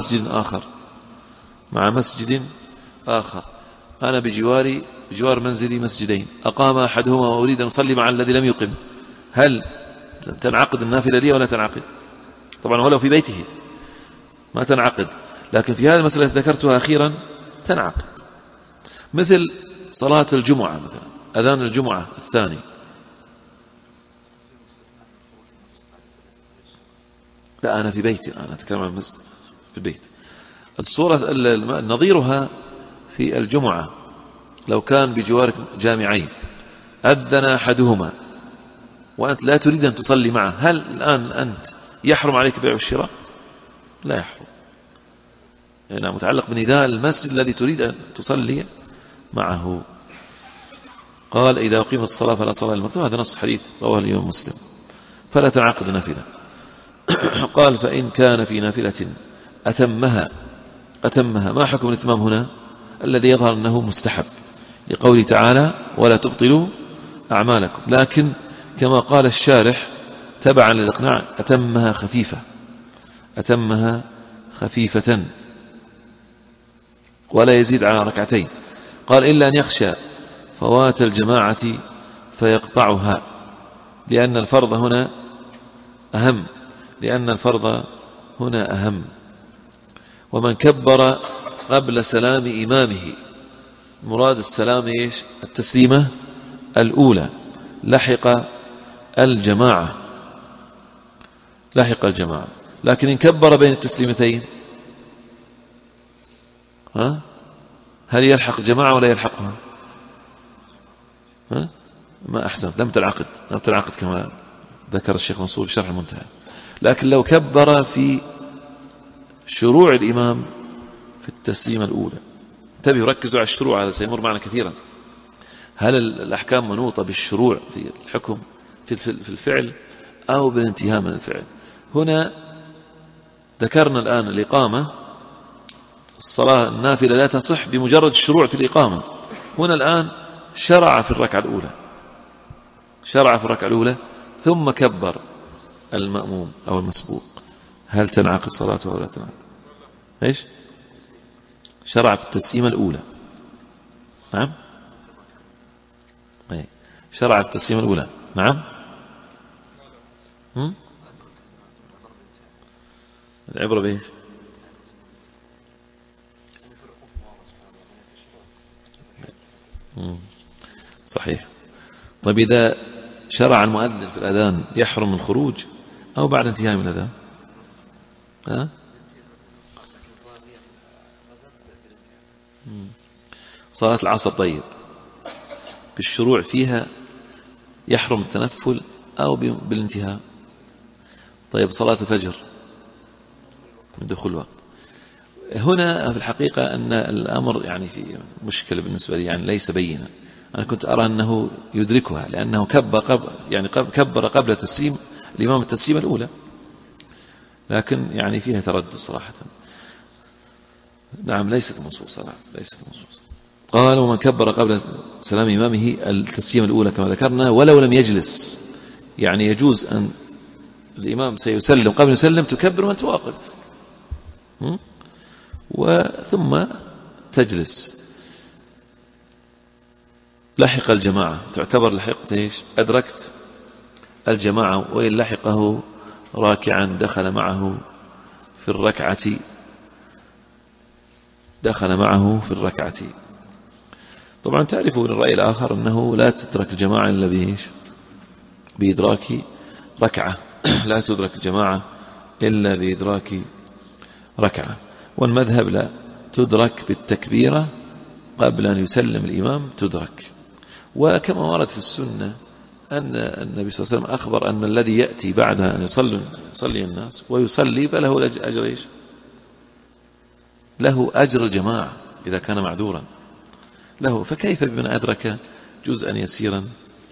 مسجد آخر، أنا بجوار منزلي مسجدين، أقام أحدهما وأريد أن أصلي مع الذي لم يقم، هل تنعقد النافلة لي ولا تنعقد؟ طبعا ولو في بيته ما تنعقد، لكن في هذه المسألة ذكرتها أخيرا تنعقد. مثل صلاة الجمعة مثلا، أذان الجمعة الثاني، لا أنا في بيتي، أنا أتكلم عن المسجد في البيت. الصورة نظيرها في الجمعة، لو كان بجوارك جامعين أذن أحدهما وأنت لا تريد أن تصلي معه، هل الآن أنت يحرم عليك بيع والشراء؟ لا يحرم، لأنه متعلق بنداء المسجد الذي تريد أن تصلي معه. قال: إذا أقيمت الصلاة فلا صلاة المكتوبة. هذا نص حديث رواه الإمام مسلم. فلا تنعقد نافلة. قال: فإن كان في نافلة أتمها أتمها. ما حكم الإتمام هنا؟ الذي يظهر أنه مستحب لقوله تعالى ولا تبطلوا أعمالكم، لكن كما قال الشارح تبعا للإقناع أتمها خفيفة، أتمها خفيفة ولا يزيد على ركعتين. قال إلا أن يخشى فوات الجماعة فيقطعها، لأن الفرض هنا أهم، لأن الفرض هنا أهم. ومن كبر قبل سلام إمامه، مراد السلام إيش؟ التسليمة الأولى، لحق الجماعة، لحق الجماعة. لكن إن كبر بين التسليمتين هل يلحق الجماعة ولا يلحقها؟ ما أحسنت، لم تنعقد كما ذكر الشيخ منصور في شرح المنتهى. لكن لو كبر في شروع الإمام في التسليمة الأولى، انتبهوا ركزوا على الشروع، هذا سيمر معنا كثيرا. هل الأحكام منوطة بالشروع في الحكم في الفعل أو بالانتهاء من الفعل؟ هنا ذكرنا الآن الإقامة، الصلاة النافلة لا تصح بمجرد الشروع في الإقامة. هنا الآن شرع في الركعة الأولى، شرع في الركعة الأولى ثم كبر المأموم أو المسبوق، هل تنعقد صلاته ولا تنعقد؟ إيش؟ شرع في التسليمة الأولى. نعم، شرع في التسليمة الأولى. نعم، العبرة بإيش؟ صحيح. طيب إذا شرع المؤذن في الأذان يحرم الخروج أو بعد انتهاء من الأذان؟ صلاة العصر طيب بالشروع فيها يحرم التنفل أو بالانتهاء؟ طيب صلاة الفجر من دخول الوقت. هنا في الحقيقة أن الأمر يعني في مشكلة بالنسبة لي، يعني ليس بينا. أنا كنت أرى أنه يدركها لأنه كبر قبل تسليم الإمام التسليمة الأولى، لكن يعني فيها تردد صراحة. نعم ليست منصوصة، نعم ليست منصوصة. قال ومن كبر قبل سلام إمامه التسليمة الأولى كما ذكرنا ولو لم يجلس، يعني يجوز أن الإمام سيسلم قبل يسلم تكبر وأنت واقف وثم تجلس. لحق الجماعة تعتبر لحقت ايش؟ أدركت الجماعة. وإن لحقه راكعا دخل معه في الركعة، دخل معه في الركعة. طبعا تعرفوا الرأي الآخر أنه لا تترك الجماعة إلا بإيش؟ بإدراك ركعة لا تدرك الجماعة إلا بإدراك ركعة. والمذهب لا، تدرك بالتكبيرة قبل أن يسلم الإمام تدرك. وكما ورد في السنة أن النبي صلى الله عليه وسلم أخبر أن الذي يأتي بعدها أن يصلي الناس ويصلي فله أجر إيش؟ له أجر الجماعة إذا كان معذورا له. فكيف بمن أدرك جزءا يسيرا؟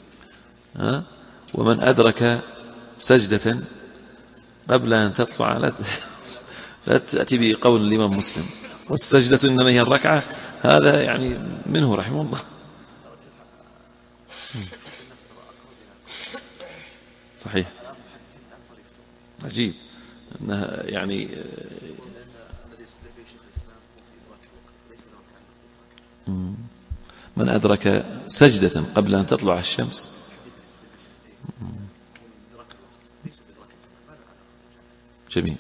ومن أدرك سجدة قبل أن تطلع لا تأتي بقول الإمام مسلم والسجدة إنما هي الركعة، هذا يعني منه رحمه الله. صحيح، عجيب أنها يعني من أدرك سجدة قبل أن تطلع الشمس. جميل،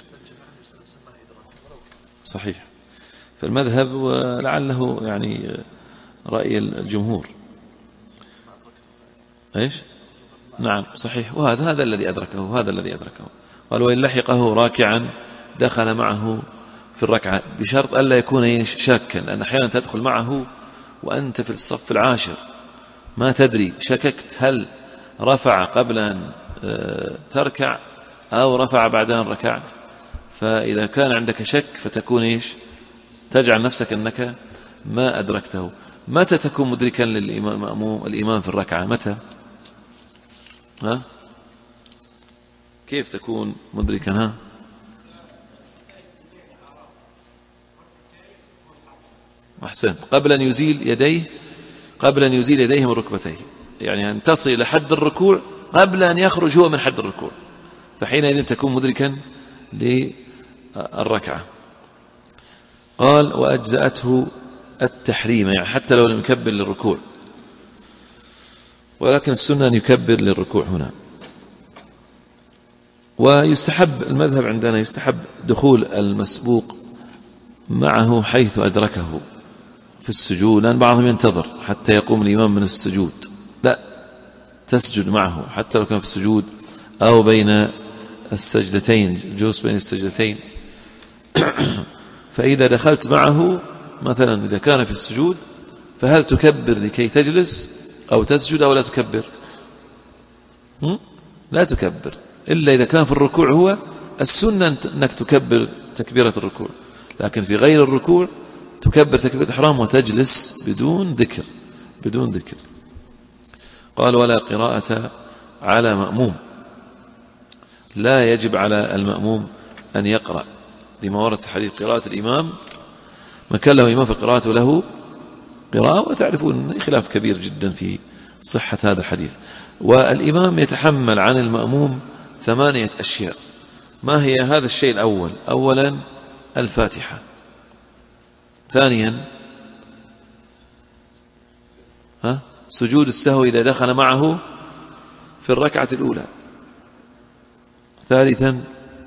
صحيح. فالمذهب ولعله يعني رأي الجمهور إيش؟ نعم صحيح. وهذا الذي أدركه، هذا الذي أدركه. قال وإن لحقه راكعا دخل معه في الركعة، بشرط ألا يكون شاكا، لأن أحيانا تدخل معه وأنت في الصف العاشر ما تدري، شككت هل رفع قبل أن تركع أو رفع بعد أن ركعت. فإذا كان عندك شك فتكون إيش؟ تجعل نفسك أنك ما أدركته. متى تكون مدركا الإمام في الركعة؟ متى؟ كيف تكون مدركا؟ أحسنت، قبل أن يزيل يديه من ركبتيه، يعني أن تصل إلى حد الركوع قبل أن يخرج هو من حد الركوع، فحينئذ تكون مدركا للركعة. قال وأجزأته التحريم، يعني حتى لو لم يكبر للركوع، ولكن السنة أن يكبر للركوع هنا. ويستحب، المذهب عندنا يستحب دخول المسبوق معه حيث أدركه في السجود، لأن بعضهم ينتظر حتى يقوم الإمام من السجود، لا، تسجد معه حتى لو كان في السجود أو بين السجدتين، الجلوس بين السجدتين. فإذا دخلت معه مثلا إذا كان في السجود، فهل تكبر لكي تجلس أو تسجد أو لا تكبر؟ لا تكبر، إلا إذا كان في الركوع هو السنة أنك تكبر تكبيرة الركوع، لكن في غير الركوع تكبر تكبيرة الإحرام وتجلس بدون ذكر. قال ولا قراءة على مأموم، لا يجب على المأموم أن يقرأ، لما ورد في حديث قراءة الإمام من كان له إمام فقراءته له قراءة، وتعرفون خلاف كبير جدا في صحة هذا الحديث. والإمام يتحمل عن المأموم 8 أشياء. ما هي هذا الشيء الأول؟ أولا الفاتحة، ثانيا سجود السهو إذا دخل معه في الركعة الأولى، ثالثا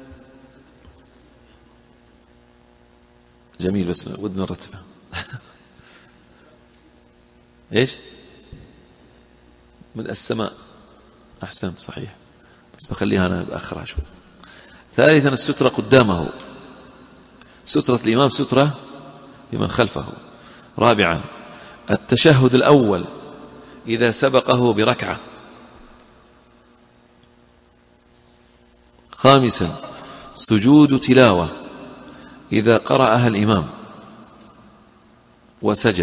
جميل بس ودنا نرتبها ايش؟ من السماء، أحسنت صحيح، بس بخليها أنا بأخرها شوي. ثالثا السترة قدامه، سترة الإمام سترة لمن خلفه. رابعا التشهد الأول إذا سبقه بركعة. خامسا سجود تلاوة إذا قرأها الإمام وسجد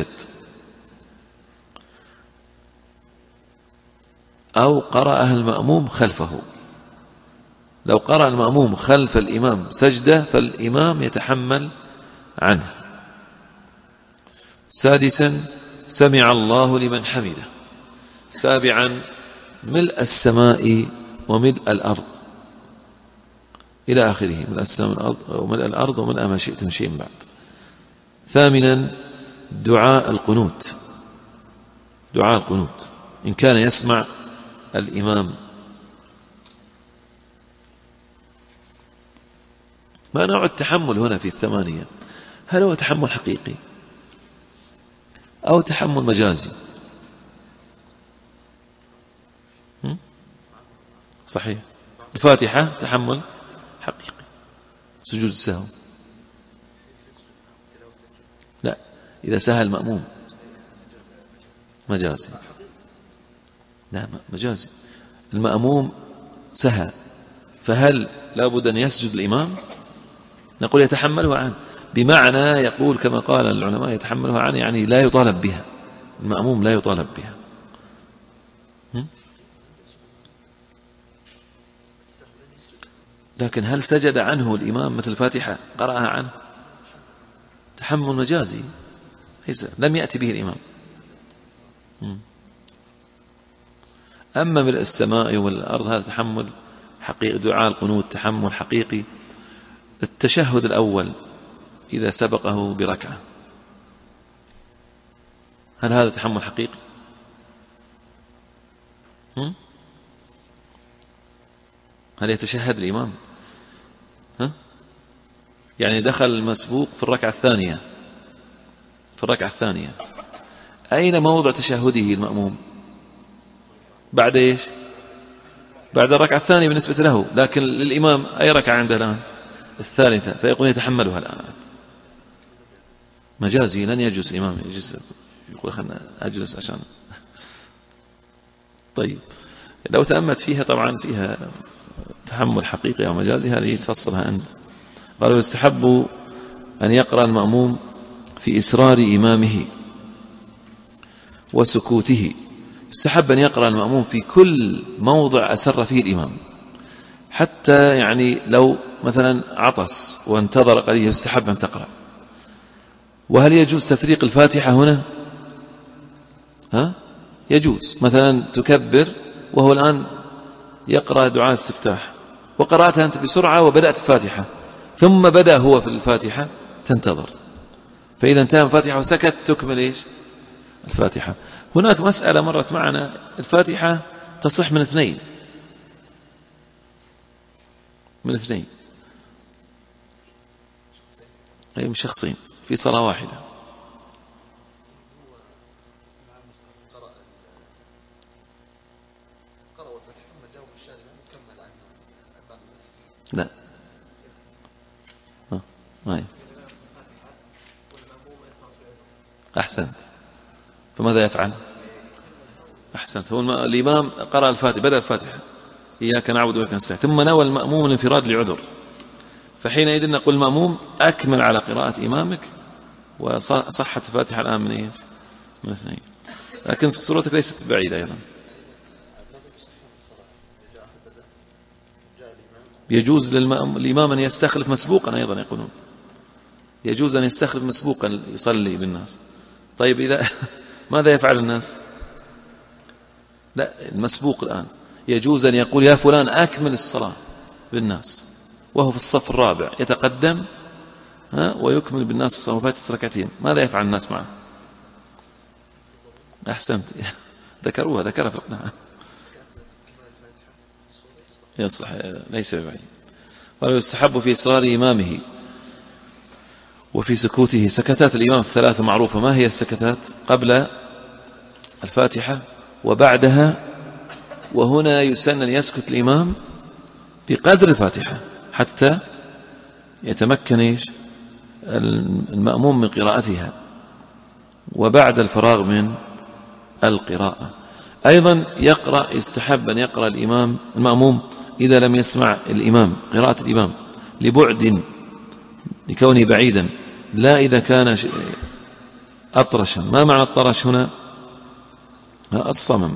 أو قرأها المأموم خلفه. لو قرأ المأموم خلف الإمام سجدة فالإمام يتحمل عنه. سادسا سمع الله لمن حمده. سابعا ملء السماء وملء الأرض إلى آخره، ملء السماء وملء الأرض وملء ما شئت من شيء بعد. ثامنا دعاء القنوت، دعاء القنوت إن كان يسمع الإمام. ما نوع التحمل هنا في الثمانية؟ هل هو تحمل حقيقي أو تحمل مجازي؟ صحيح، الفاتحة تحمل حقيقي، سجود السهو لا، إذا سهى المأموم مجازي، لا مجازي. المأموم سهى، فهل لابد أن يسجد الإمام؟ نقول يتحملها عنه، بمعنى يقول كما قال العلماء يتحملها عنه، يعني لا يطالب بها، المأموم لا يطالب بها. لكن هل سجد عنه الإمام مثل الفاتحة قرأها عنه؟ تحمل مجازي، لم يأتي به الإمام. أما ملء السماء والأرض هذا تحمل حقيقي. دعاء القنوت تحمل حقيقي. التشهد الأول إذا سبقه بركعة، هل هذا تحمل حقيقي؟ هل يتشهد الإمام؟ يعني دخل المسبوق في الركعة الثانية، أين موضع تشهده المأموم؟ بعد إيش؟ بعد الركعة الثانية بالنسبة له، لكن للإمام أي ركعة عنده الآن؟ الثالثة، فيقول يتحملها الآن مجازي. لن يجلس الإمام، يجلس يقول خلنا أجلس عشان. طيب لو تأمت فيها طبعا فيها تحمل حقيقي أو مجازي، هذه تفصلها أنت. قالوا يستحب أن يقرأ المأموم في إسرار إمامه وسكوته. يستحب أن يقرأ المأموم في كل موضع أسر فيه الإمام، حتى يعني لو مثلا عطس وانتظر قليلا يستحب أن تقرأ. وهل يجوز تفريق الفاتحة هنا؟ يجوز. مثلا تكبر وهو الآن يقرأ دعاء الاستفتاح، وقرأتها أنت بسرعة وبدأت الفاتحة، ثم بدأ هو في الفاتحة، تنتظر، فإذا انتهى الفاتحة وسكت تكمل إيش؟ الفاتحة. هناك مسألة مرت معنا، الفاتحة تصح من اثنين، أي من شخصين في صلاة واحدة. لا ما أحسنت. فماذا يفعل؟ أحسنت. هو الإمام قرأ الفاتحة، بدأ الفاتحة إياك نعبد وإياك نستعين، ثم نوى المأموم الانفراد لعذر، فحينئذ نقول المأموم أكمل على قراءة إمامك، وصحت الفاتحة الآن من إيش؟ من اثنين. لكن صورتك ليست بعيدة أيضا. يجوز للإمام أن يستخلف مسبوقا أيضا، يقولون يجوز أن يستخلف مسبوقا يصلي بالناس. طيب إذا ماذا يفعل الناس؟ لا، المسبوق الآن يجوز أن يقول يا فلان أكمل الصلاة بالناس وهو في الصف الرابع، يتقدم ويكمل بالناس الصلاة وفاتت ركعتين. ماذا يفعل الناس معه؟ أحسنت. ذكرها في القناعة. يصلح، ليس ببعيد. قال يستحب في إصرار إمامه وفي سكوته. سكتات الإمام الثلاثة معروفة. ما هي السكتات؟ قبل الفاتحة وبعدها. وهنا يسن أن يسكت الإمام بقدر الفاتحة حتى يتمكن المأموم من قراءتها، وبعد الفراغ من القراءة. أيضا يستحب أن يقرأ المأموم إذا لم يسمع الإمام قراءة الإمام لبعد، لكونه بعيدا، لا إذا كان أطرشا. ما معنى الطرش هنا؟ الصمم.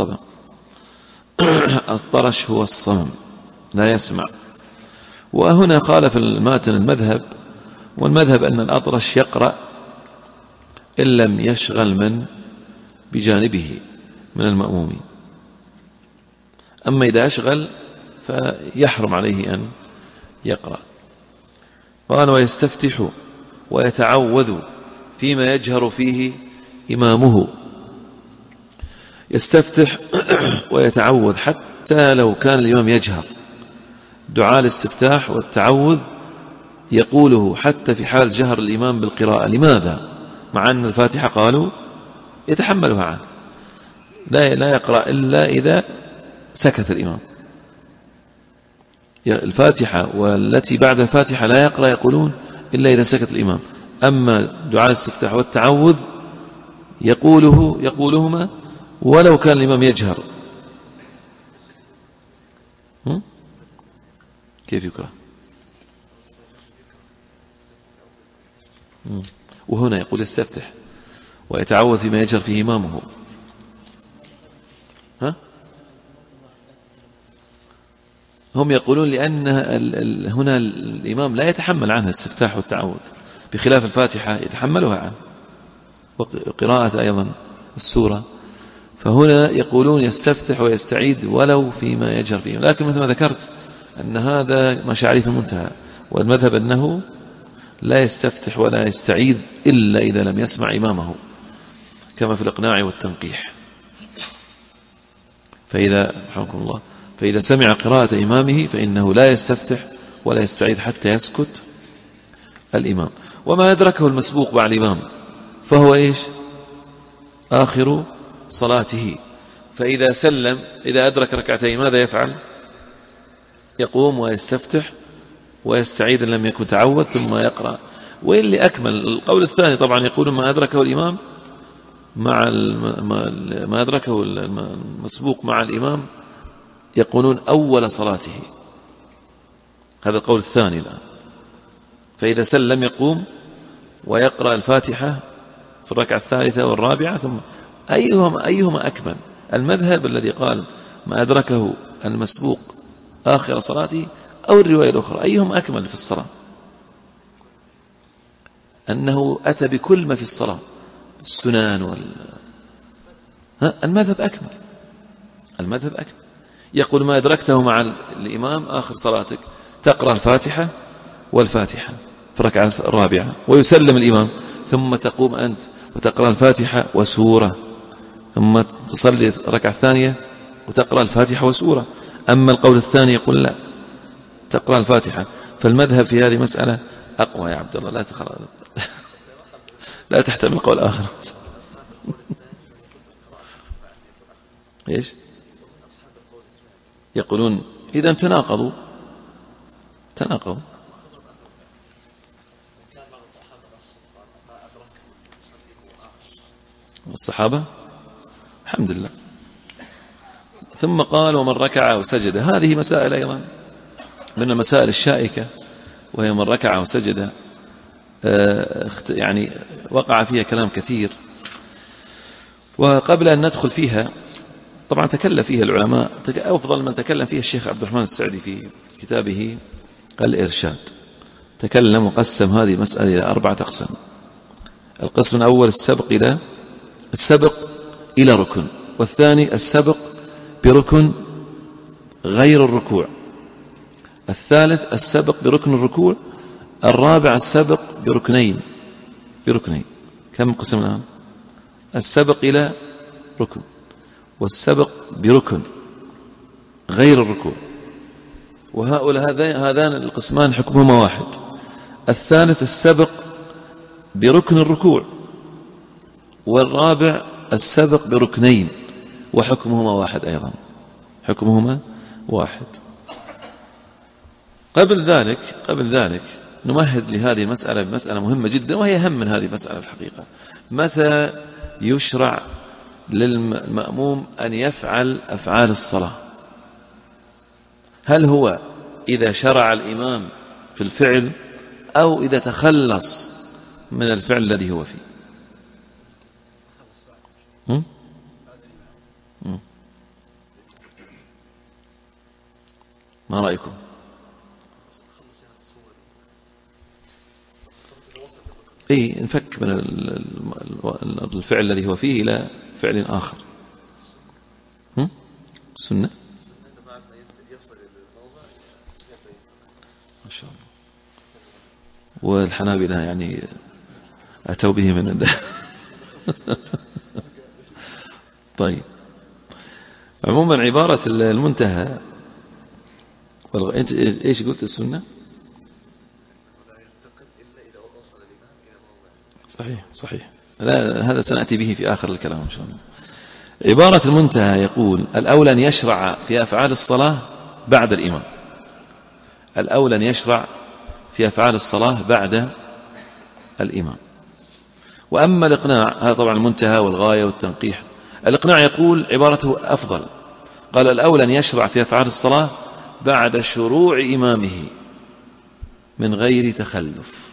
الطرش هو الصمم، لا يسمع. وهنا خالف الماتن المذهب، والمذهب أن الأطرش يقرأ إن لم يشغل من بجانبه من المأمومين، أما إذا أشغل فيحرم عليه أن يقرأ. قال ويستفتح ويتعوذ فيما يجهر فيه إمامه. يستفتح ويتعوذ حتى لو كان الإمام يجهر. دعاء الاستفتاح والتعوذ يقوله حتى في حال جهر الإمام بالقراءة. لماذا؟ مع أن الفاتحة قالوا يتحملها عنه، لا يقرأ إلا إذا سكت الإمام. الفاتحة والتي بعد الفاتحة لا يقرأ يقولون إلا إذا سكت الإمام. أما دعاء الاستفتاح والتعوذ يقولهما ولو كان الإمام يجهر. كيف يقرأ؟ وهنا يقول يستفتح ويتعوذ فيما يجهر فيه إمامه. هم يقولون لأن هنا الإمام لا يتحمل عنه الاستفتاح والتعوذ، بخلاف الفاتحة يتحملها عنه، وقراءة أيضا السورة. فهنا يقولون يستفتح ويستعيد ولو فيما يجهر فيه. لكن مثل ما ذكرت أن هذا مشاعري في المنتهى، والمذهب أنه لا يستفتح ولا يستعيد إلا إذا لم يسمع إمامه، كما في الإقناع والتنقيح. فإذا سمع قراءة إمامه فإنه لا يستفتح ولا يستعيد حتى يسكت الإمام. وما أدركه المسبوق مع الإمام فهو إيش؟ آخر صلاته. فإذا سلم، إذا أدرك ركعتين ماذا يفعل؟ يقوم ويستفتح ويستعيد إن لم يكن تعوذ، ثم يقرأ. واللي أكمل القول الثاني طبعا يقول ما أدركه الإمام مع ما أدركه المسبوق مع الإمام يقولون أول صلاته. هذا القول الثاني الآن. فإذا سلم يقوم ويقرأ الفاتحة في الركعة الثالثة والرابعة، ثم أيهما أكمل؟ المذهب الذي قال ما أدركه المسبوق آخر صلاته، أو الرواية الأخرى، أيهم أكمل في الصلاة؟ أنه أتى بكل ما في الصلاة، السنن المذهب أكمل. المذهب أكمل، يقول ما أدركته مع الإمام آخر صلاتك تقرأ الفاتحة والفاتحة في الركعة الرابعة ويسلم الإمام، ثم تقوم أنت وتقرأ الفاتحة وسورة، ثم تصلي الركعة الثانية وتقرأ الفاتحة وسورة. أما القول الثاني يقول لا، تقرأ الفاتحة. فالمذهب في هذه مسألة أقوى يا عبد الله، لا تحتمل قول آخر. إيش يقولون؟ إذا تناقضوا الصحابة الحمد لله. ثم قال ومن ركع وسجد. هذه مسائل أيضا من المسائل الشائكة، وهي من ركع وسجد يعني وقع فيها كلام كثير. وقبل أن ندخل فيها طبعا تكلم فيها العلماء، أفضل من تكلم فيها الشيخ عبد الرحمن السعدي في كتابه الإرشاد. تكلم وقسم هذه المسألة إلى 4 أقسام. القسم الأول السبق إلى ركن، والثاني السبق بركن غير الركوع، الثالث السبق بركن الركوع، الرابع السبق بركنين. كم قسم الآن؟ السبق إلى ركن، والسبق بركن غير الركوع. وهؤلاء هذان القسمان حكمهما واحد. الثالث السبق بركن الركوع، والرابع السبق بركنين وحكمهما واحد أيضا، حكمهما واحد. قبل ذلك نمهد لهذه المسألة بمسألة مهمة جدا، وهي أهم من هذه المسألة الحقيقة. متى يشرع للمأموم أن يفعل أفعال الصلاة؟ هل هو إذا شرع الإمام في الفعل، أو إذا تخلص من الفعل الذي هو فيه؟ ما رأيكم؟ نفك من الفعل الذي هو فيه إلى فعل آخر. السنة ما شاء الله. والحنابلة يعني أتوا به من طيب. عموما عبارة المنتهى أنت إيش قلت؟ السنة صحيح. لا، هذا سنأتي به في آخر الكلام إن شاء الله. عبارة المنتهى يقول الأولى أن يشرع في أفعال الصلاة بعد الإمام. الأولى أن يشرع في أفعال الصلاة بعد الإمام. وأما الإقناع، هذا طبعا المنتهى والغاية والتنقيح. الإقناع يقول عبارته أفضل، قال الأولى أن يشرع في أفعال الصلاة بعد شروع إمامه من غير تخلف.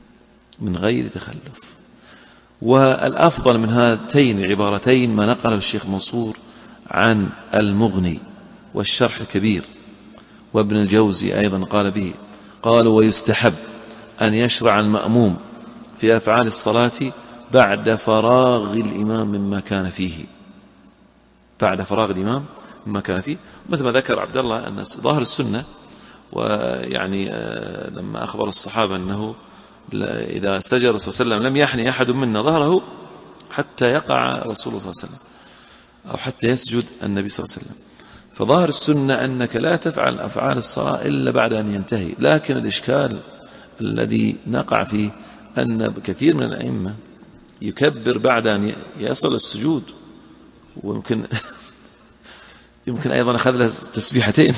والأفضل من هاتين العبارتين ما نقله الشيخ منصور عن المغني والشرح الكبير، وابن الجوزي أيضا قال به. قالوا ويستحب أن يشرع المأموم في أفعال الصلاة بعد فراغ الإمام مما كان فيه. مثل ما ذكر عبد الله أن ظاهر السنة، ويعني لما أخبر الصحابة أنه إذا سجد الرسول صلى الله عليه وسلم لم يحني أحد منا ظهره حتى يقع رسول الله صلى الله عليه وسلم، أو حتى يسجد النبي صلى الله عليه وسلم. فظاهر السنة أنك لا تفعل أفعال الصلاة إلا بعد أن ينتهي. لكن الإشكال الذي نقع فيه أن كثير من الأئمة يكبر بعد أن يصل السجود، ويمكن أيضا أخذ له تسبيحتين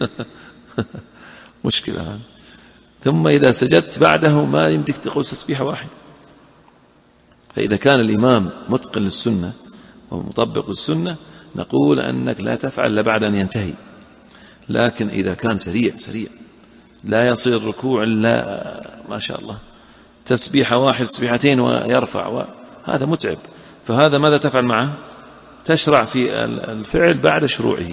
مشكلة هذا. ثم إذا سجدت بعده ما يمدك تقول تسبيحة واحدة. فإذا كان الإمام متقن للسنة ومطبق للسنة نقول أنك لا تفعل إلا بعد أن ينتهي. لكن إذا كان سريع لا يصل الركوع إلا ما شاء الله تسبيحة واحدة تسبيحتين ويرفع، هذا متعب. فهذا ماذا تفعل معه؟ تشرع في الفعل بعد شروعه.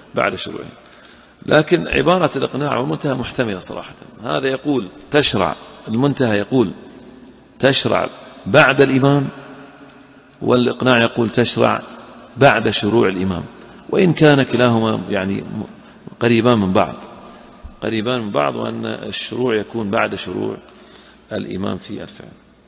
لكن عبارة الإقناع والمنتهى محتملة صراحة. هذا يقول تشرع، المنتهى يقول تشرع بعد الإمام، والإقناع يقول تشرع بعد شروع الإمام، وإن كان كلاهما يعني قريبان من بعض، وأن الشروع يكون بعد شروع الإمام في الفعل.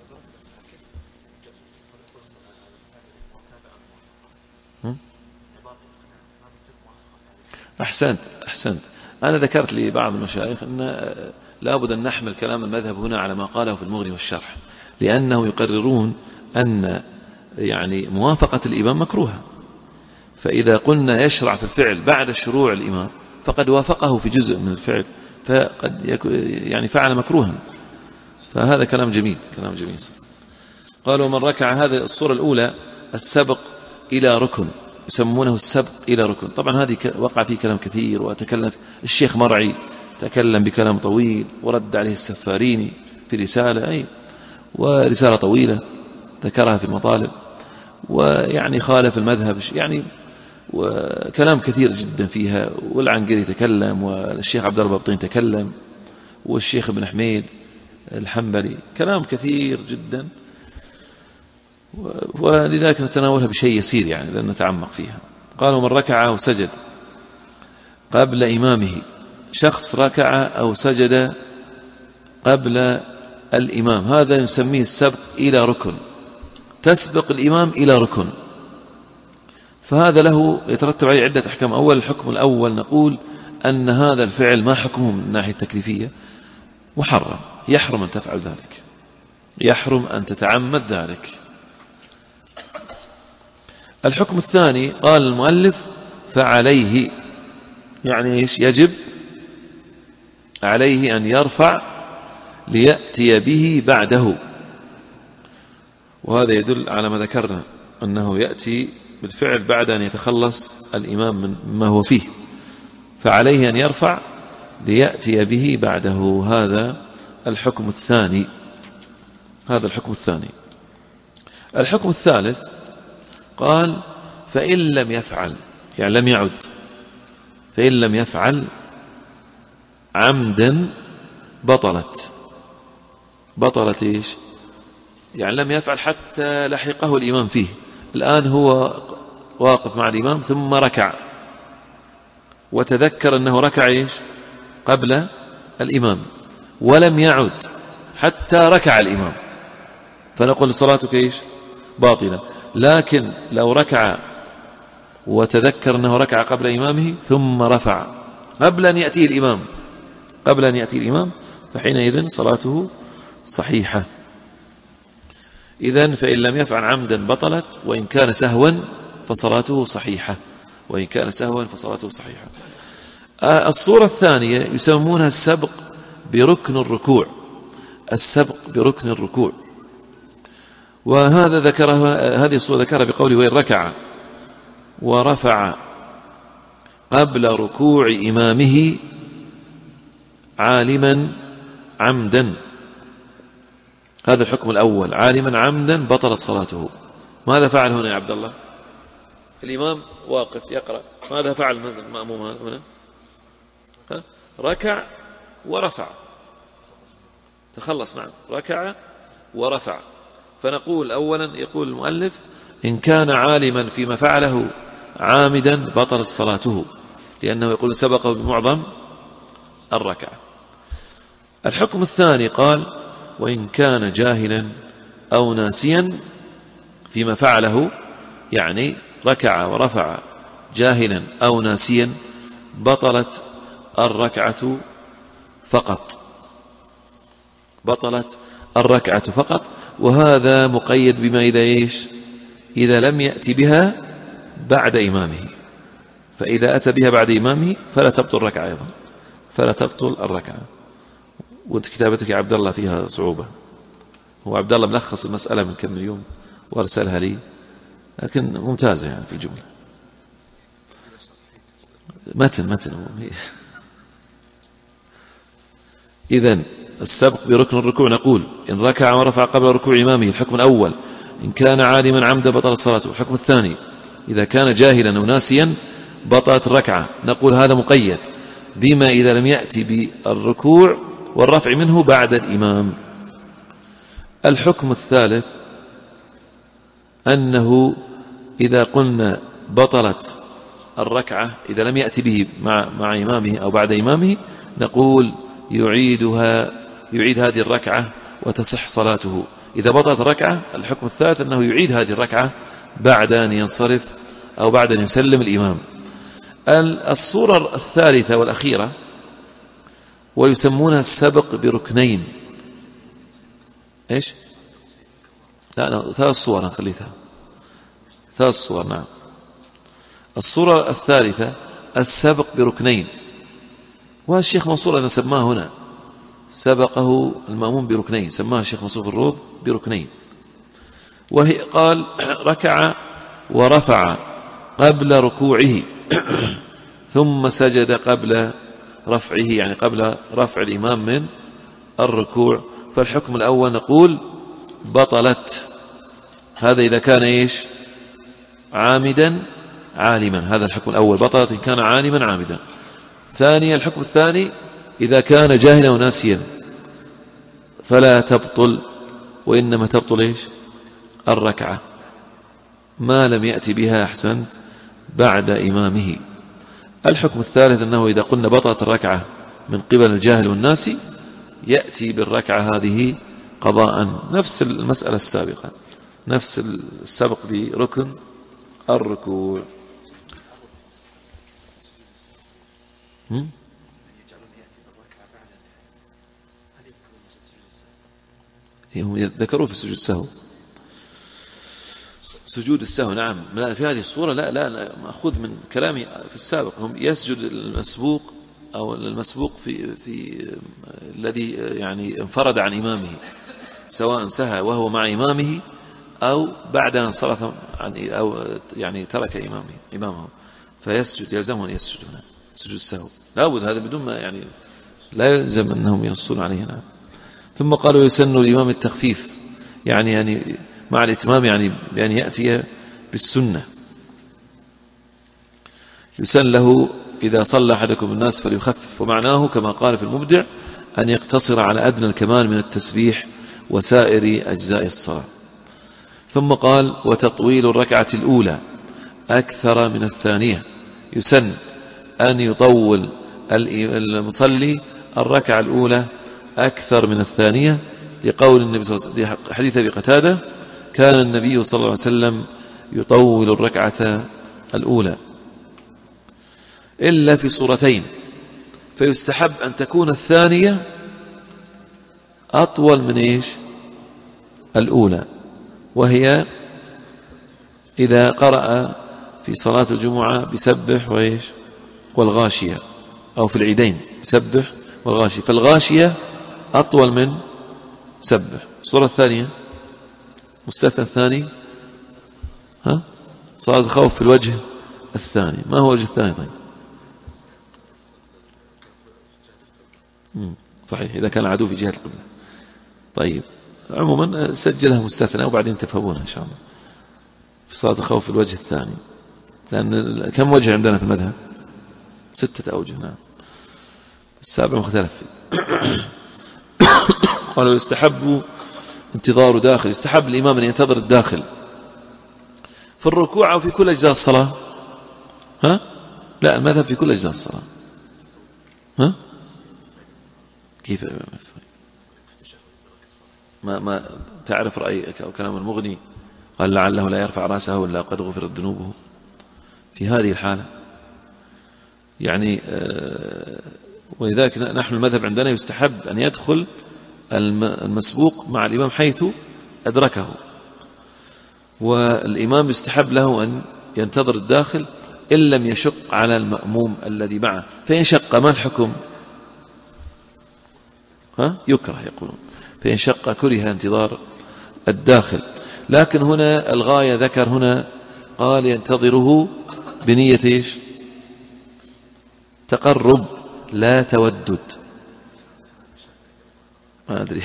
أحسنت. أنا ذكرت لبعض المشايخ أن لابد أن نحمل كلام المذهب هنا على ما قاله في المغني والشرح، لأنه يقررون أن يعني موافقة الإمام مكروهة، فإذا قلنا يشرع في الفعل بعد شروع الإمام فقد وافقه في جزء من الفعل، فقد يعني فعل مكروها. فهذا كلام جميل قالوا من ركع، هذه الصورة الأولى السبق إلى ركن، يسمونه السبق إلى ركن. طبعا هذه وقع فيه كلام كثير، وتكلم الشيخ مرعي تكلم بكلام طويل، ورد عليه السفاريني في رسالة، ورسالة طويلة ذكرها في المطالب، ويعني خالف المذهب يعني، وكلام كثير جدا فيها. والعنقري تكلم، والشيخ عبد الله البابطين تكلم، والشيخ ابن حميد الحنبلي، كلام كثير جدا، ولذلك نتناولها بشيء يسير يعني لن نتعمق فيها. قالوا من ركع أو سجد قبل إمامه، شخص ركع أو سجد قبل الإمام، هذا نسميه السبق إلى ركن، تسبق الإمام إلى ركن، فهذا له يترتب عليه عدة أحكام. أول الحكم الأول نقول أن هذا الفعل ما حكمه من الناحية التكليفية محرم، يحرم أن تفعل ذلك، يحرم أن تتعمد ذلك. الحكم الثاني قال المؤلف فعليه، يعني إيش؟ يجب عليه أن يرفع ليأتي به بعده، وهذا يدل على ما ذكرنا أنه يأتي بالفعل بعد أن يتخلص الإمام مما هو فيه، فعليه أن يرفع ليأتي به بعده. هذا الحكم الثاني. الحكم الثالث قال فإن لم يفعل، يعني لم يعد، فإن لم يفعل عمدا بطلت إيش؟ يعني لم يفعل حتى لحقه الإمام فيه، الآن هو واقف مع الإمام ثم ركع وتذكر أنه ركع إيش؟ قبل الإمام، ولم يعد حتى ركع الإمام، فنقول صلاتك إيش؟ باطلة. لكن لو ركع وتذكر أنه ركع قبل إمامه ثم رفع قبل أن يأتي الإمام فحينئذ صلاته صحيحة. إذن فإن لم يفعل عمدا بطلت، وإن كان سهوا فصلاته صحيحة. الصورة الثانية يسمونها السبق بركن الركوع، وهذا هذه الصورة ذكرها بقوله وإن ركع ورفع قبل ركوع إمامه عالما عمدا. هذا الحكم الأول، عالما عمدا بطلت صلاته. ماذا فعل هنا يا عبد الله؟ الإمام واقف يقرأ، ماذا فعل المأموم هنا؟ ركع ورفع، تخلص. نعم، ركع ورفع. فنقول أولا، يقول المؤلف إن كان عالما فيما فعله عامدا بطلت صلاته، لأنه يقول سبقه بمعظم الركعة. الحكم الثاني قال وإن كان جاهلا أو ناسيا فيما فعله، يعني ركع ورفع جاهلا أو ناسيا بطلت الركعة فقط. وهذا مقيد بما إذا لم يأتي بها بعد إمامه، فإذا أتى بها بعد إمامه فلا تبطل الركعة أيضا، وانت كتابتك يا عبد الله فيها صعوبة. هو عبد الله ملخص المسألة من كم يوم وارسلها لي، لكن ممتازة يعني في الجملة. متن إذن السبق بركن الركوع نقول إن ركع ورفع قبل ركوع إمامه، الحكم الأول إن كان عالما عمدا بطلت صلاته. الحكم الثاني إذا كان جاهلا أو ناسيا بطلت الركعة. نقول هذا مقيد بما إذا لم يأتي بالركوع والرفع منه بعد الإمام. الحكم الثالث أنه إذا قلنا بطلت الركعة إذا لم يأتي به مع إمامه أو بعد إمامه، نقول يعيد هذه الركعة وتصح صلاته. إذا بطلت الركعة الحكم الثالث أنه يعيد هذه الركعة بعد أن ينصرف أو بعد أن يسلم الإمام. الصورة الثالثة والأخيرة ويسمونها السبق بركنين. إيش؟ لا 3 صور نخليها 3 صور. نعم. الصورة الثالثة السبق بركنين، والشيخ منصور أنا سماه هنا سبقه المأموم بركنين، سماه الشيخ منصور الروض بركنين، وهي قال ركع ورفع قبل ركوعه ثم سجد قبل رفعه، يعني قبل رفع الإمام من الركوع. فالحكم الأول نقول بطلت، هذا إذا كان إيش؟ عامدا عالما. هذا الحكم الأول، بطلت إن كان عالما عامدا. ثانيا الحكم الثاني إذا كان جاهلا وناسيا فلا تبطل، وإنما تبطل إيش؟ الركعة ما لم يأتي بها أحسن بعد إمامه. الحكم الثالث أنه إذا قلنا بطلت الركعة من قبل الجاهل والناسي يأتي بالركعة هذه قضاء، نفس المسألة السابقة، نفس السبق بركن الركوع. هم ذكروا في سجود السهو، سجود السهو. نعم. في هذه الصورة لا مأخوذ من كلامي في السابق. هم يسجد المسبوق أو المسبوق في الذي يعني انفرد عن إمامه، سواء سهى وهو مع إمامه أو بعد أن انصرف عن أو يعني ترك إمامه فيسجد، يلزمه أن يسجد هنا سجود السهو. لا بد هذا بدون ما يعني لا يلزم أنهم ينصون عليه. نعم. ثم قالوا يسن الإمام التخفيف، يعني مع الإتمام، يعني بأن يأتي بالسنة. يسن له إذا صلى أحدكم الناس فليخفف، ومعناه كما قال في المبدع أن يقتصر على أدنى الكمال من التسبيح وسائر أجزاء الصلاة. ثم قال وتطويل الركعة الأولى أكثر من الثانية، يسن أن يطول المصلي الركعة الأولى أكثر من الثانية، لقول النبي صلى الله عليه وسلم حديث أبي قتادة كان النبي صلى الله عليه وسلم يطول الركعة الأولى إلا في صورتين، فيستحب أن تكون الثانية أطول من إيش؟ الأولى، وهي إذا قرأ في صلاة الجمعة بسبح وإيش والغاشية، أو في العيدين بسبح والغاشية، فالغاشية أطول من سبح. الصورة الثانية مستثنى الثاني صلاة الخوف في الوجه الثاني. ما هو الوجه الثاني؟ طيب صحيح، إذا كان العدو في جهة القبلة. طيب عموما سجلها مستثنى وبعدين تفهمونها إن شاء الله. في صلاة الخوف في الوجه الثاني، لأن كم وجه عندنا في المذهب؟ 6 أوجه. نعم. السابع مختلف فيه. قالوا يستحب انتظار داخل، يستحب الإمام أن ينتظر الداخل في الركوع أو في كل أجزاء الصلاة. لا، المذهب في كل أجزاء الصلاة. كيف ما تعرف رأيك أو كلام المغني؟ قال لعله لا يرفع رأسه إلا قد غفرت ذنوبه. في هذه الحالة يعني ولذلك نحن المذهب عندنا يستحب أن يدخل المسبوق مع الإمام حيث أدركه، والإمام يستحب له أن ينتظر الداخل إن لم يشق على المأموم الذي معه. فإن شق ما الحكم؟ يكره يقولون، فإن شق كره انتظار الداخل. لكن هنا الغاية ذكر هنا قال ينتظره بنية إيش؟ تقرب لا تودد. ما أدري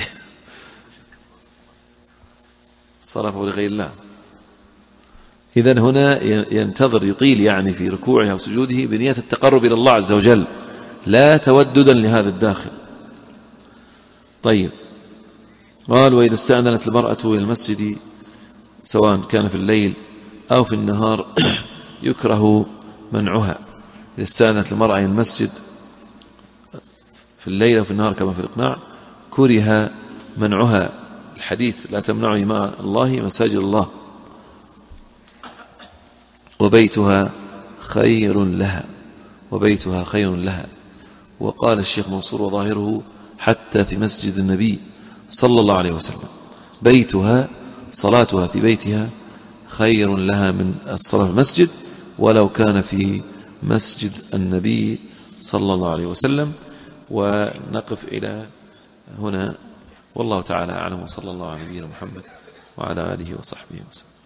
صرفه لغير الله. إذن هنا ينتظر يطيل يعني في ركوعه أو سجوده بنية التقرب إلى الله عز وجل لا توددا لهذا الداخل. طيب قال وإذا استأذنت المرأة إلى المسجد سواء كان في الليل أو في النهار يكره منعها. إذا استأذنت المرأة إلى المسجد في الليل أو في النهار كما في الإقناع كره منعها، الحديث لا تمنعوا مع الله مساجد الله، وبيتها خير لها، وبيتها خير لها. وقال الشيخ منصور وظاهره حتى في مسجد النبي صلى الله عليه وسلم بيتها صلاتها في بيتها خير لها من الصلاة في المسجد ولو كان في مسجد النبي صلى الله عليه وسلم. ونقف إلى هنا والله تعالى أعلم، وصلى الله على نبينا محمد وعلى آله وصحبه وسلم.